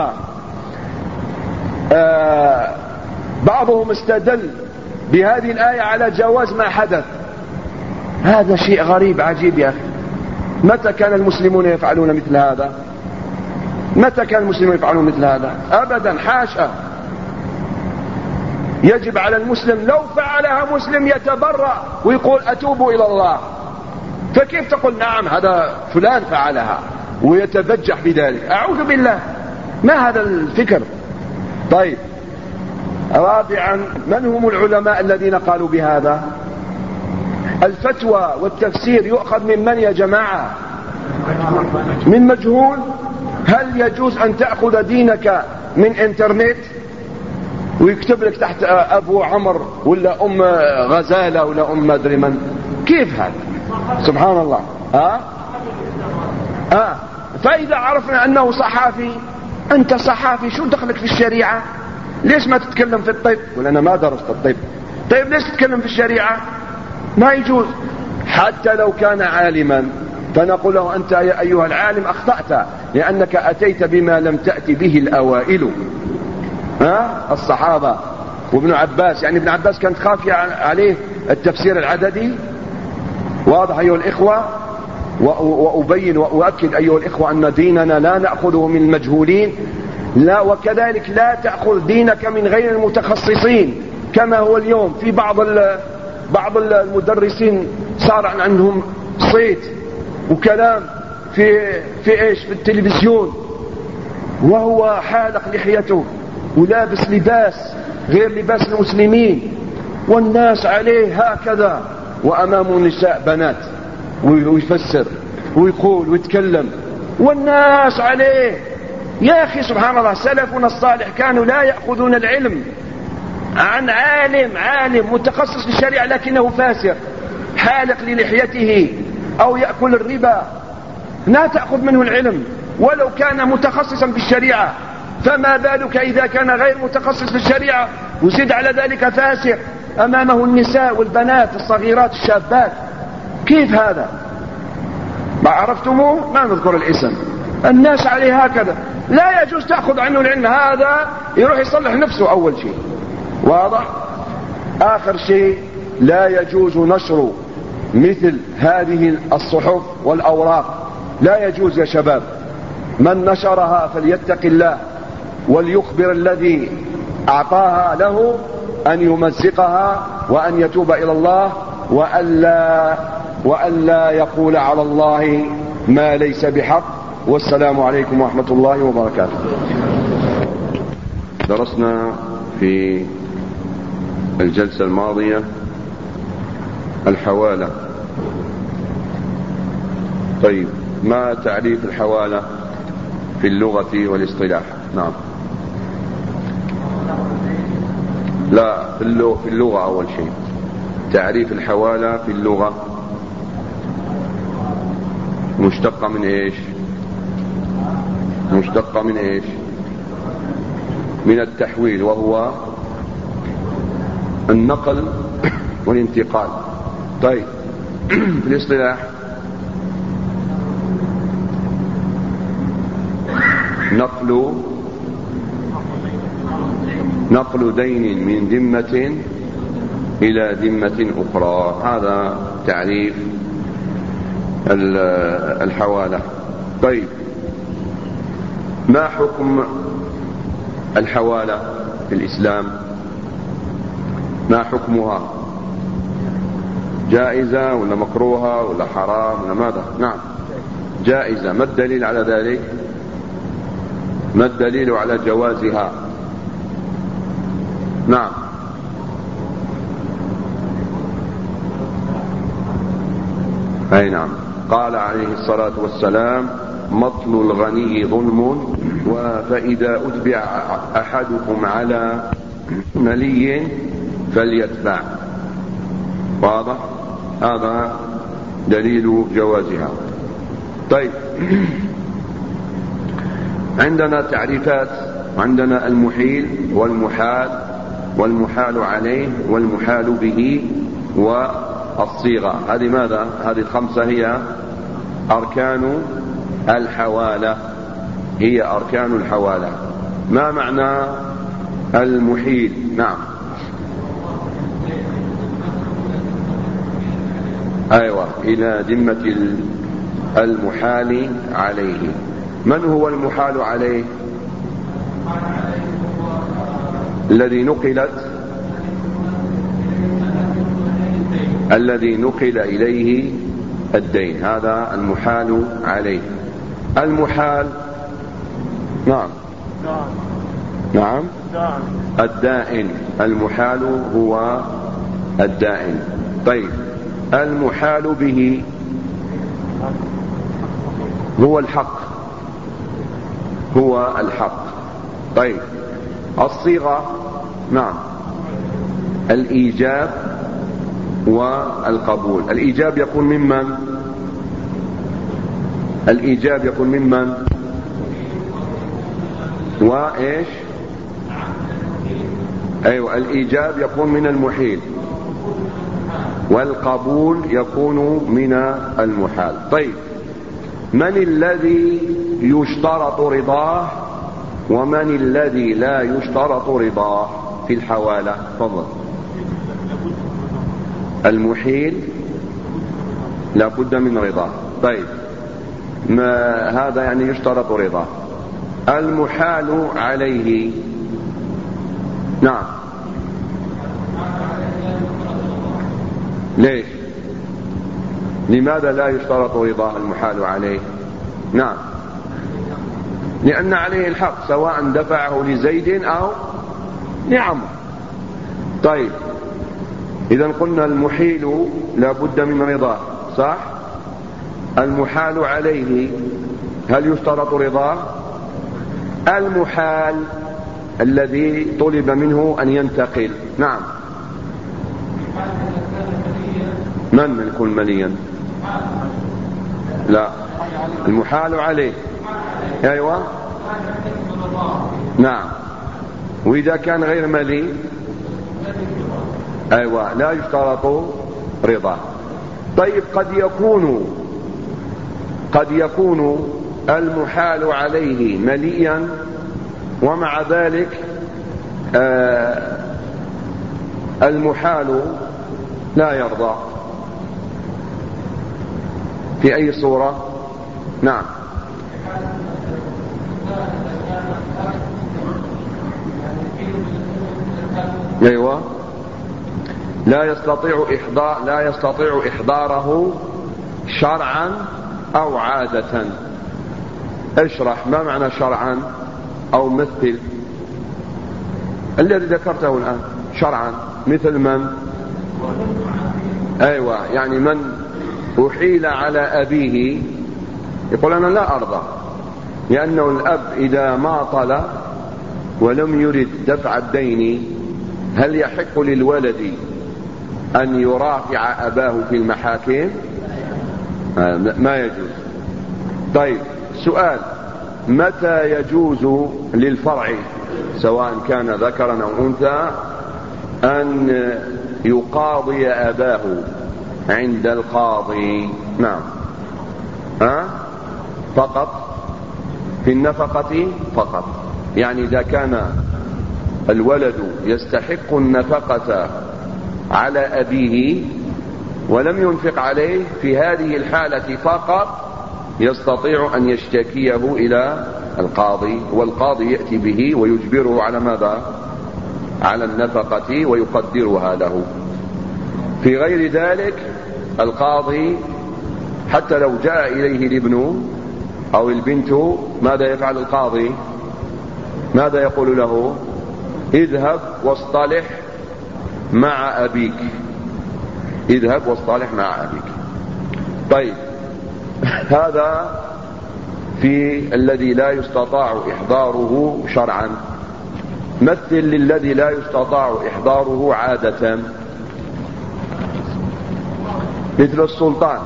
بعضهم استدل بهذه الآية على جواز ما حدث. هذا شيء غريب عجيب يا أخي. متى كان المسلمون يفعلون مثل هذا؟ متى كان المسلمون يفعلون مثل هذا؟ أبدا، حاشا. يجب على المسلم لو فعل فعلها مسلم يتبرأ ويقول أتوب إلى الله، فكيف تقول نعم هذا فلان فعلها ويتبجح بذلك؟ أعوذ بالله، ما هذا الفكر؟ طيب، رابعا، من هم العلماء الذين قالوا بهذا؟ الفتوى والتفسير يؤخذ من من يا جماعة؟ من مجهول. هل يجوز أن تأخذ دينك من انترنت ويكتب لك تحت أبو عمر ولا أم غزالة ولا أم مدري من؟ كيف هذا؟ سبحان الله. فإذا عرفنا أنه صحافي، أنت صحافي، شو دخلك في الشريعة؟ ليش ما تتكلم في الطب؟ ولا أنا ما درست الطب. طيب ليش تتكلم في الشريعة؟ ما يجوز. حتى لو كان عالما فنقول له أنت يا أيها العالم أخطأت، لأنك أتيت بما لم تأتي به الأوائل، الصحابة وابن عباس. يعني ابن عباس كانت خافية عليه التفسير العددي. واضح أيها الإخوة؟ وأبين وأؤكد أيها الإخوة أن ديننا لا نأخذه من المجهولين، لا، وكذلك لا تأخذ دينك من غير المتخصصين، كما هو اليوم في بعض المدرسين صار عندهم صيت وكلام في ايش؟ في التلفزيون، وهو حالق لحيته ولابس لباس غير لباس المسلمين، والناس عليه هكذا، وأمامه نساء بنات، ويفسر ويقول ويتكلم والناس عليه. يا أخي سبحان الله، سلفنا الصالح كانوا لا يأخذون العلم عن عالم متخصص في الشريعة لكنه فاسق حالق للحيته أو يأكل الربا، لا تأخذ منه العلم ولو كان متخصصا في الشريعة. فما بالك إذا كان غير متخصص في الشريعة وزيد على ذلك فاسق، أمامه النساء والبنات الصغيرات الشابات؟ كيف هذا؟ ما عرفتموه؟ ما نذكر الاسم. الناس عليه هكذا، لا يجوز تأخذ عنه العلم. هذا يروح يصلح نفسه أول شيء. واضح؟ آخر شيء، لا يجوز نشر مثل هذه الصحف والأوراق، لا يجوز يا شباب. من نشرها فليتق الله وليخبر الذي أعطاها له أن يمزقها وأن يتوب إلى الله، وألا يقول على الله ما ليس بحق. والسلام عليكم ورحمة الله وبركاته. درسنا في الجلسة الماضية الحوالة. طيب، ما تعريف الحوالة في اللغة والاصطلاح؟ نعم. لا، في اللغة أول شيء. تعريف الحوالة في اللغة مشتقة من ايش؟ مشتقة من ايش؟ من التحويل، وهو النقل والانتقال. طيب، في الاصطلاح نقل دين من ذمة إلى ذمة أخرى. هذا تعريف الحوالة. طيب، ما حكم الحوالة في الإسلام؟ ما حكمها؟ جائزة ولا مكروهة ولا حرام ولا ماذا؟ نعم، جائزة. ما الدليل على ذلك؟ ما الدليل على جوازها؟ نعم. أي نعم. قال عليه الصلاة والسلام: مطل الغني ظلم، فإذا أتبع أحدكم على ملي فليتبع. واضح؟ هذا دليل جوازها. طيب، عندنا تعريفات. عندنا المحيل والمحال والمحال عليه والمحال به والصيغة. هذه ماذا؟ هذه الخمسة هي أركان الحوالة. هي أركان الحوالة. ما معنى المحيل؟ نعم، أيوة، إلى ذمة المحال عليه. من هو المحال عليه؟ الذي نقلت الذي نقل إليه الدين، هذا المحال عليه. المحال نعم الدائن، المحال هو الدائن. طيب المحال به هو الحق، هو الحق. طيب الصيغة الإيجاب والقبول. الإيجاب يكون ممن؟ الإيجاب يكون ممن؟ وإيش؟ أيوة، الإيجاب يكون من المحيل، والقبول يكون من المحال. طيب من الذي يشترط رضاه ومن الذي لا يشترط رضاه في الحوالة؟ تفضل. المحيل لا بد من رضاه. طيب ما هذا يعني يشترط رضاه. المحال عليه ليش؟ لماذا لا يشترط رضاه المحال عليه؟ لأن عليه الحق، سواء دفعه لزيد أو لعمرو. طيب إذا قلنا المحيل لا بد من رضاه، صح؟ المحال عليه هل يشترط رضاه؟ المحال الذي طلب منه أن ينتقل، من يكون مليا؟ لا، المحال عليه. أيوة وإذا كان غير ملي أيوة لا يشترط رضاه. طيب قد يكون المحال عليه مليا ومع ذلك المحال لا يرضى. في أي صورة؟ أيوة لا يستطيع إحضاره شرعا أو عادة. اشرح ما معنى شرعا أو مثل الذي ذكرته الآن. شرعا مثل من؟ أيوة يعني من أحيل على أبيه يقول أنا لا أرضى، لأنه الأب إذا ما طلب ولم يرد دفع الدين هل يحق للولد أن يرافع أباه في المحاكم؟ ما يجوز. طيب سؤال، متى يجوز للفرع سواء كان ذكرا أو أنثى أن يقاضي أباه عند القاضي؟ فقط في النفقة فقط. يعني إذا كان الولد يستحق النفقة على أبيه ولم ينفق عليه، في هذه الحالة فقط يستطيع أن يشتكيه إلى القاضي، والقاضي يأتي به ويجبره على ماذا؟ على النفقة ويقدرها له. في غير ذلك القاضي حتى لو جاء إليه الابن أو البنت ماذا يفعل القاضي؟ ماذا يقول له؟ اذهب واصطلح مع أبيك، اذهب واصطلح مع أبيك. طيب هذا في الذي لا يستطاع إحضاره شرعا. مثل للذي لا يستطاع إحضاره عادة، مثل السلطان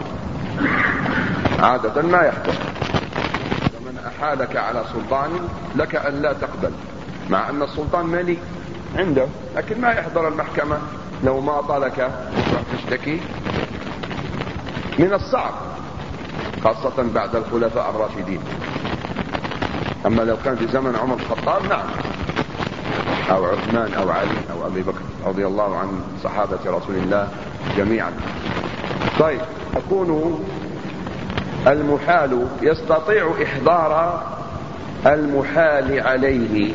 عادة ما يحضر. فمن أحالك على سلطان لك أن لا تقبل، مع أن السلطان مالي عنده لكن ما يحضر المحكمة. لو ما طالك تشتكي من الصعب، خاصة بعد الخلفاء الراشدين. أما لو كان في زمن عمر الخطاب نعم، أو عثمان أو علي أو أبي بكر رضي الله عن صحابة رسول الله جميعا. طيب أكون المحال يستطيع إحضار المحال عليه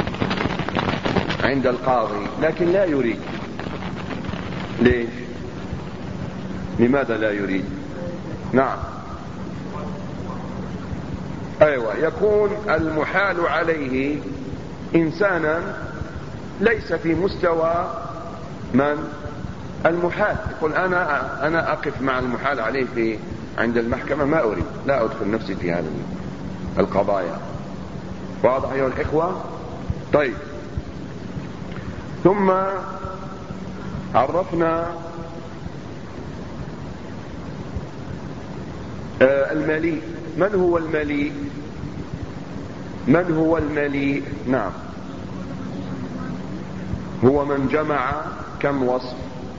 عند القاضي لكن لا يريد. ليش؟ لماذا لا يريد؟ نعم. أيوة، يكون المحال عليه إنسانا ليس في مستوى من المحال. يقول أنا أقف مع المحال عليه عند المحكمة، ما أريد، لا أدخل نفسي في هذه القضايا. واضح أيها الإخوة؟ طيب، ثم عرفنا المليء. من هو المليء؟ من هو المليء؟ نعم، هو من جمع كم وصف؟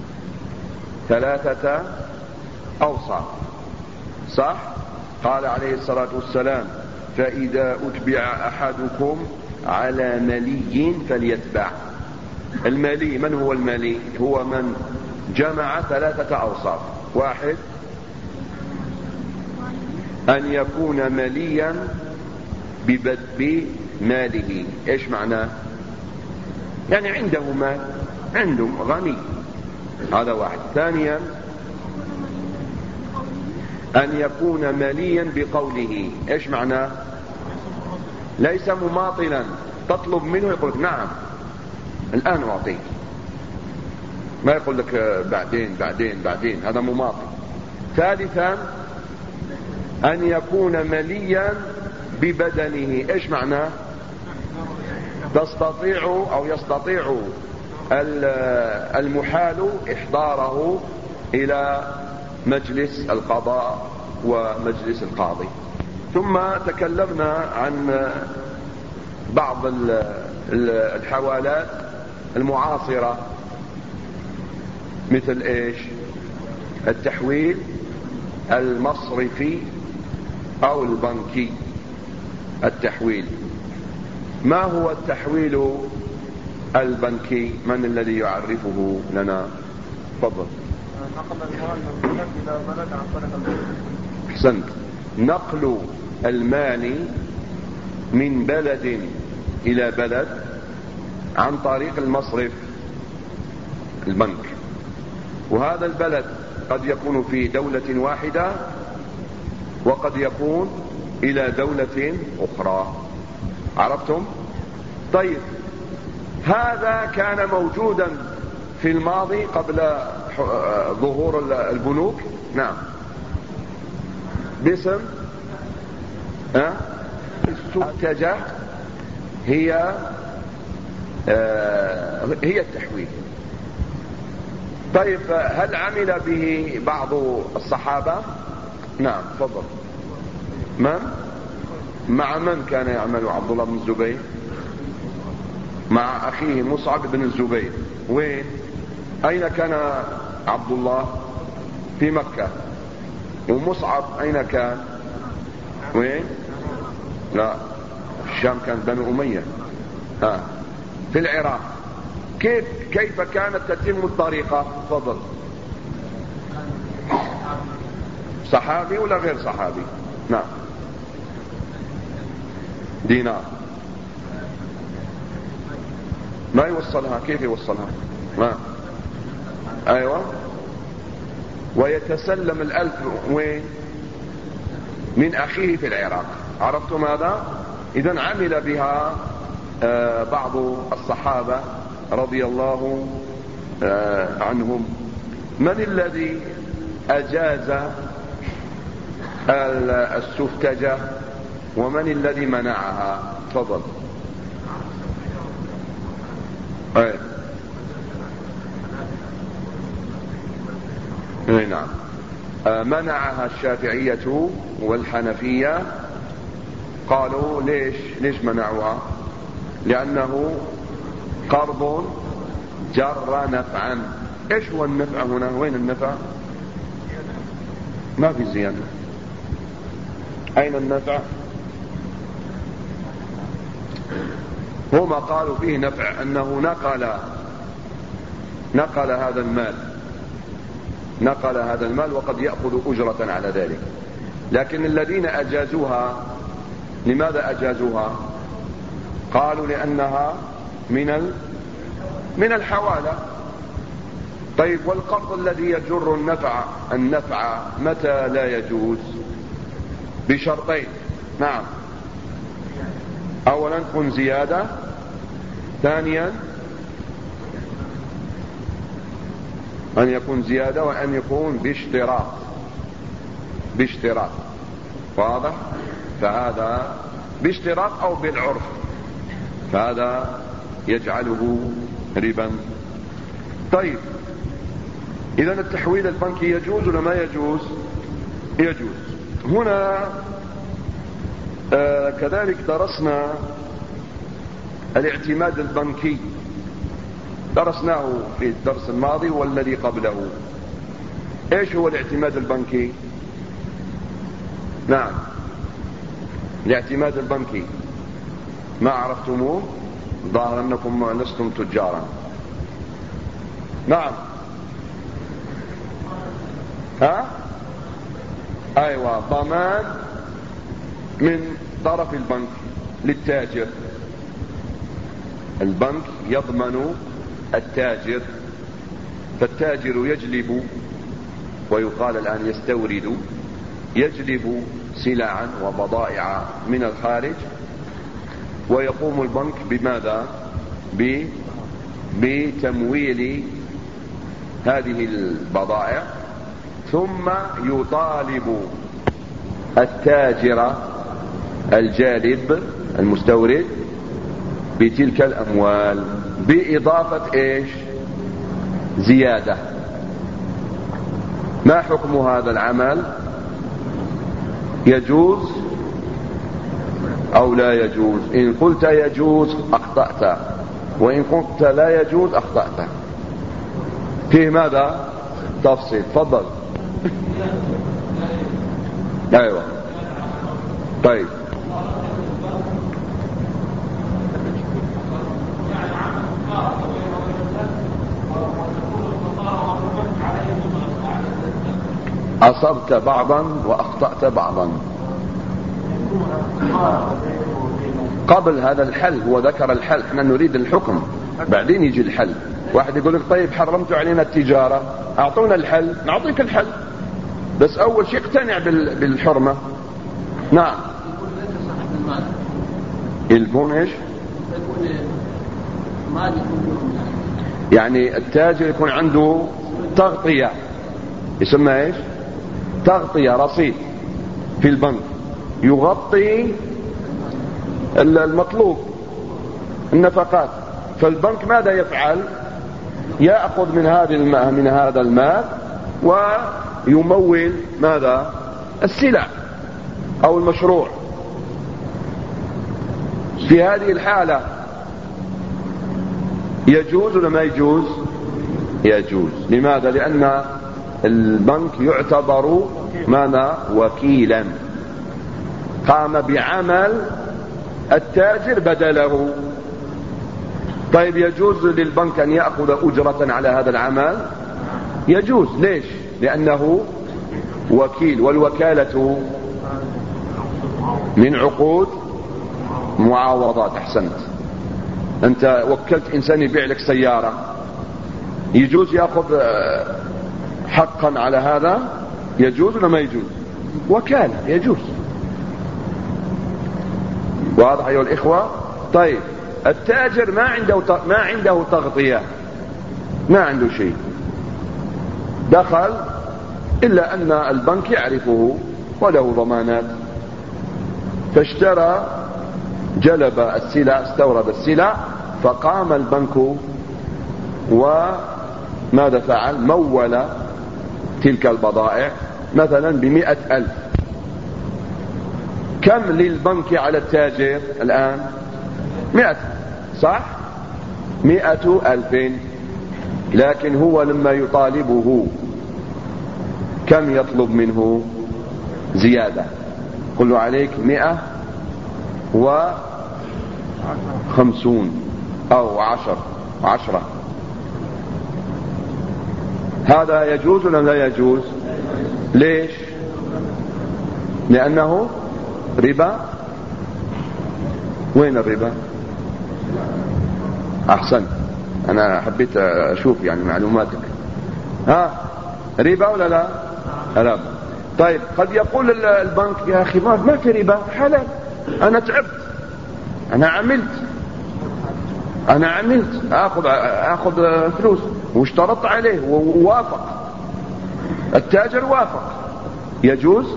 3 أوصاف، صح؟ قال عليه الصلاة والسلام: فإذا أتبع أحدكم على ملي فليتبع. الملي، من هو الملي؟ هو من جمع 3 أوصاف. 1، أن يكون مليا بماله. إيش معناه؟ يعني عنده مال، عنده غني، هذا 1. ثانيا، أن يكون مليا بقوله. إيش معناه؟ ليس مماطلا، تطلب منه يقول لك نعم الآن أعطيك، ما يقول لك بعدين بعدين بعدين، هذا مماطل. ثالثا، أن يكون مليا ببدنه. إيش معناه؟ تستطيع أو يستطيع المحال إحضاره إلى مجلس القضاء ومجلس القاضي. ثم تكلمنا عن بعض الحوالات المعاصرة، مثل إيش؟ التحويل المصرفي أو البنكي. التحويل، ما هو التحويل البنكي؟ من الذي يعرفه لنا؟ تفضل. نقل المال من بلد إلى بلد عن طريق البنك. أحسنت، نقل المال من بلد إلى بلد عن طريق المصرف، البنك. وهذا البلد قد يكون في دولة واحدة وقد يكون إلى دولة أخرى. عرفتم؟ طيب، هذا كان موجودا في الماضي قبل ظهور البنوك. نعم، باسم السفتجة، هي التحويل. طيب، هل عمل به بعض الصحابة؟ نعم، تفضل. من؟ مع من كان يعمل عبد الله بن الزبير؟ مع أخيه مصعب بن الزبير. وين؟ أين كان عبد الله؟ في مكة. ومصعب أين كان؟ وين؟ لا، الشام، كان بنو أمية. في العراق. كيف كانت تتم الطريقة؟ تفضل. صحابي ولا غير صحابي؟ نعم، دينار. ما يوصلها، كيف يوصلها؟ ايوه، ويتسلم 1000 وين؟ من اخيه في العراق. عرفتم هذا؟ اذا عمل بها بعض الصحابة رضي الله عنهم. من الذي اجاز السفتجة ومن الذي منعها؟ تفضل. اي نعم، منعها الشافعية والحنفية. قالوا ليش منعوها؟ لأنه قرض جر نفعا. ايش هو النفع هنا؟ وين النفع؟ ما في زيادة. أين النفع؟ هما قالوا فيه نفع، أنه نقل هذا المال وقد يأخذ أجرة على ذلك. لكن الذين أجازوها، لماذا أجازوها؟ قالوا لأنها من الحوالة. طيب والقرض الذي يجر النفع متى لا يجوز؟ بشرطين. نعم، اولا تكون زيادة، ثانيا ان يكون زيادة وان يكون باشتراط. واضح؟ فهذا باشتراط او بالعرف، فهذا يجعله ربا. طيب اذا التحويل البنكي يجوز ولا ما يجوز؟ يجوز. هنا كذلك درسنا الاعتماد البنكي، درسناه في الدرس الماضي والذي قبله. ايش هو الاعتماد البنكي؟ نعم، الاعتماد البنكي ما عرفتموه؟ ظاهر انكم لستم تجارا. نعم، ايوه، ضمان من طرف البنك للتاجر. البنك يضمن التاجر، فالتاجر يجلب، ويقال الآن يستورد، يجلب سلعا وبضائع من الخارج، ويقوم البنك بماذا؟ بتمويل هذه البضائع، ثم يطالب التاجر الجالب المستورد بتلك الأموال بإضافة إيش؟ زيادة. ما حكم هذا العمل؟ يجوز أو لا يجوز؟ إن قلت يجوز أخطأت، وإن قلت لا يجوز أخطأت. فيه ماذا؟ تفصيل. تفضل. أيوة. طيب أصبت بعضا وأخطأت بعضا. قبل هذا الحل، هو ذكر الحل، احنا نريد الحكم بعدين يجي الحل. واحد يقول لك طيب حرمتوا علينا التجارة، أعطونا الحل، نعطيك الحل، بس أول شيء اقتنع بالحرمة. نعم. يكون ايش؟ يعني التاجر يكون عنده تغطية، يسمى ايش؟ تغطية، رصيد في البنك يغطي المطلوب، النفقات. فالبنك ماذا يفعل؟ يأخذ من هذا المال ويمول ماذا؟ السلع أو المشروع. في هذه الحالة يجوز ولا ما يجوز؟ يجوز. لماذا؟ لأن البنك يعتبر ماذا؟ وكيلا، قام بعمل التاجر بدله. طيب يجوز للبنك أن يأخذ أجرة على هذا العمل؟ يجوز. ليش؟ لأنه وكيل، والوكالة من عقود معاوضات. أحسنت. أنت وكلت إنسان يبيع لك سيارة، يجوز يأخذ حقا على هذا؟ يجوز ولا ما يجوز؟ وكالة، يجوز. واضح أيها الإخوة؟ طيب التاجر ما عنده تغطية، ما عنده شيء، دخل إلا أن البنك يعرفه وله ضمانات، فاشترى، جلب السلع، استورد السلع، فقام البنك وماذا فعل؟ مول تلك البضائع مثلا ب100,000. كم للبنك على التاجر الآن؟ 100، صح؟ 100,000. لكن هو لما يطالبه كم يطلب منه؟ زيادة. قل له عليك 150 أو 10. هذا يجوز ولا لا يجوز؟ ليش؟ لأنه ربا. وين الربا؟ أحسن، أنا حبيت أشوف يعني معلوماتك. ها ربا ولا لا؟ لا. طيب قد يقول البنك يا أخي ما في ربا، حلال، أنا تعبت، أنا عملت أخذ فلوس واشترطت عليه ووافق، التاجر وافق، يجوز؟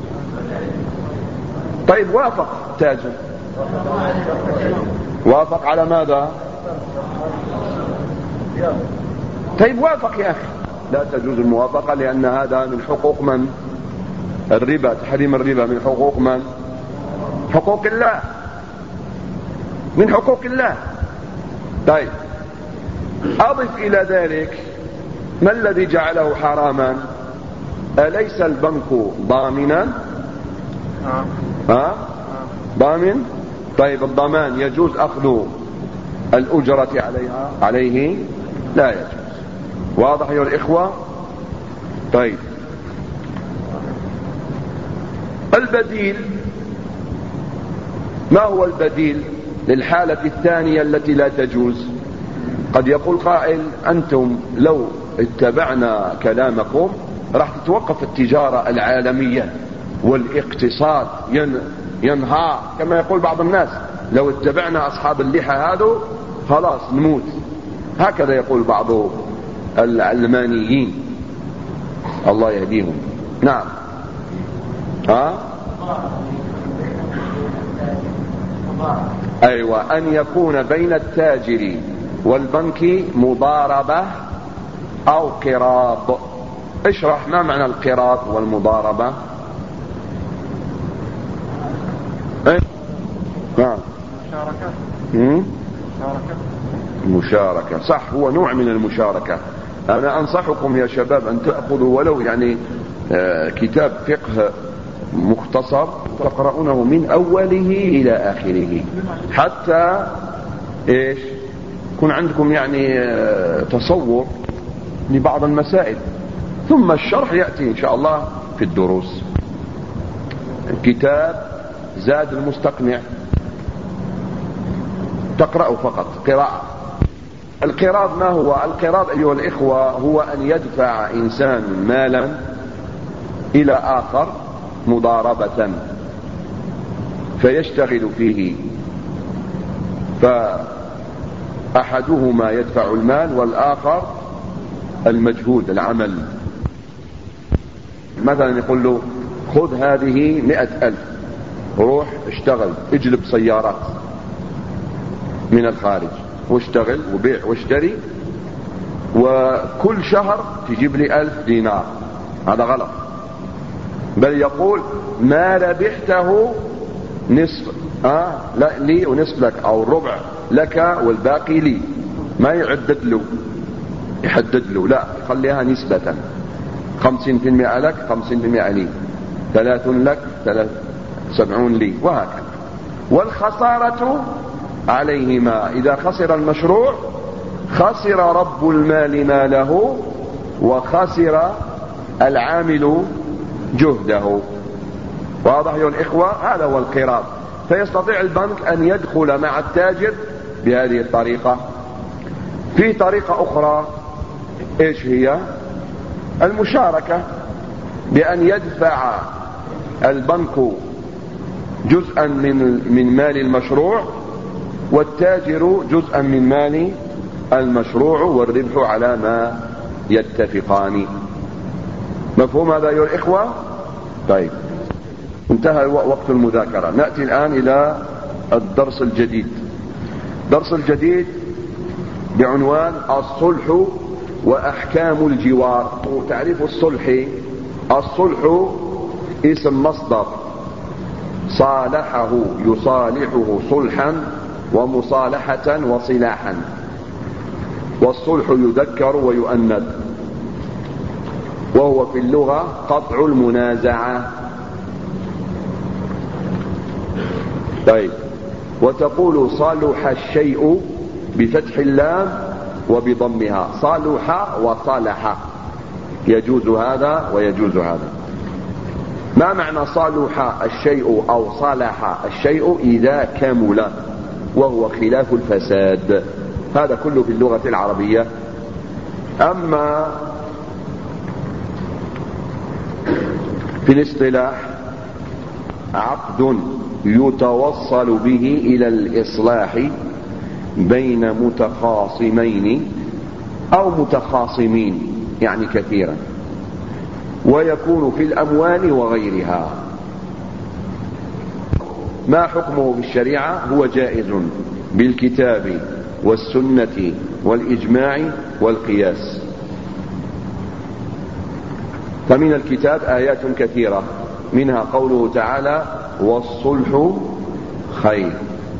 طيب وافق التاجر، وافق على ماذا؟ طيب وافق يا أخي، لا تجوز الموافقة، لأن هذا من حقوق من؟ الربا، تحريم الربا من حقوق من؟ حقوق الله، من حقوق الله. طيب أضف إلى ذلك ما الذي جعله حراما؟ أليس البنك ضامنا؟ ضامن. طيب الضمان يجوز أخذ الأجرة عليه؟ لا يجوز. واضح يا الإخوة؟ طيب البديل، ما هو البديل للحالة الثانية التي لا تجوز؟ قد يقول قائل أنتم لو اتبعنا كلامكم راح تتوقف التجارة العالمية والاقتصاد ينهار، كما يقول بعض الناس لو اتبعنا أصحاب اللحى هذا خلاص نموت، هكذا يقول بعض العلمانيين الله يهديهم. نعم. أيوة، أن يكون بين التاجر والبنك مضاربة أو قراض. اشرح ما معنى القراض والمضاربة. مشاركة، صح، هو نوع من المشاركة. أنا أنصحكم يا شباب أن تأخذوا ولو يعني كتاب فقه مختصر تقرؤونه من أوله إلى آخره، حتى إيش يكون عندكم يعني تصور لبعض المسائل، ثم الشرح يأتي إن شاء الله في الدروس. كتاب زاد المستقنع تقرأه فقط قراءة. القراض ما هو؟ القراض أيها الإخوة هو أن يدفع إنسان مالا إلى آخر مضاربة فيشتغل فيه، فأحدهما يدفع المال والآخر المجهود العمل. مثلا يقول له خذ هذه 100,000، روح اشتغل، اجلب سيارات من الخارج واشتغل وبيع واشتري، وكل شهر تجيب لي 1000 دينار. هذا غلط، بل يقول ما ربحته نصف لا لي ونصف لك، او الربع لك والباقي لي. ما يحدد له، لا، يخليها نسبة، 50% لك 50% لي، 30 لك 70 لي، وهكذا. والخسارة عليهما، إذا خسر المشروع خسر رب المال ماله وخسر العامل جهده. واضح يا الإخوة؟ هذا هو القراض. فيستطيع البنك أن يدخل مع التاجر بهذه الطريقة. في طريقة أخرى، إيش هي؟ المشاركة، بأن يدفع البنك جزءا من مال المشروع والتاجر جزءا من مال المشروع، والربح على ما يتفقان. مفهوم هذا أيها الإخوة؟ طيب انتهى وقت المذاكرة. نأتي الآن إلى الدرس الجديد. درس الجديد بعنوان الصلح وأحكام الجوار. تعريف الصلح: الصلح اسم مصدر صالحه يصالحه صلحا ومصالحة وصلاحا، والصلح يذكر ويؤنث، وهو في اللغة قطع المنازعة. طيب، وتقول صالح الشيء بفتح اللام وبضمها، صالح وصالح، يجوز هذا ويجوز هذا. ما معنى صالح الشيء أو صالح الشيء؟ إذا كمل، وهو خلاف الفساد. هذا كله في اللغة العربية. أما في الاصطلاح عقد يتوصل به إلى الإصلاح بين متخاصمين أو متخاصمين يعني كثيرا، ويكون في الأموال وغيرها. ما حكمه في الشريعة؟ هو جائز بالكتاب والسنة والإجماع والقياس. فمن الكتاب آيات كثيرة، منها قوله تعالى والصلح خير،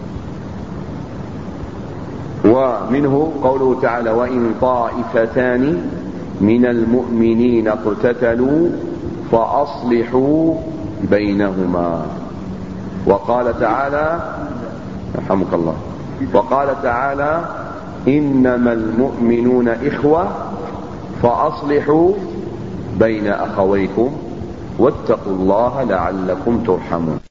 ومنه قوله تعالى وإن طائفتان من المؤمنين اقتتلوا فأصلحوا بينهما. وقال تعالى رحمك الله، وقال تعالى إنما المؤمنون إخوة فأصلحوا بين أخويكم واتقوا الله لعلكم ترحمون.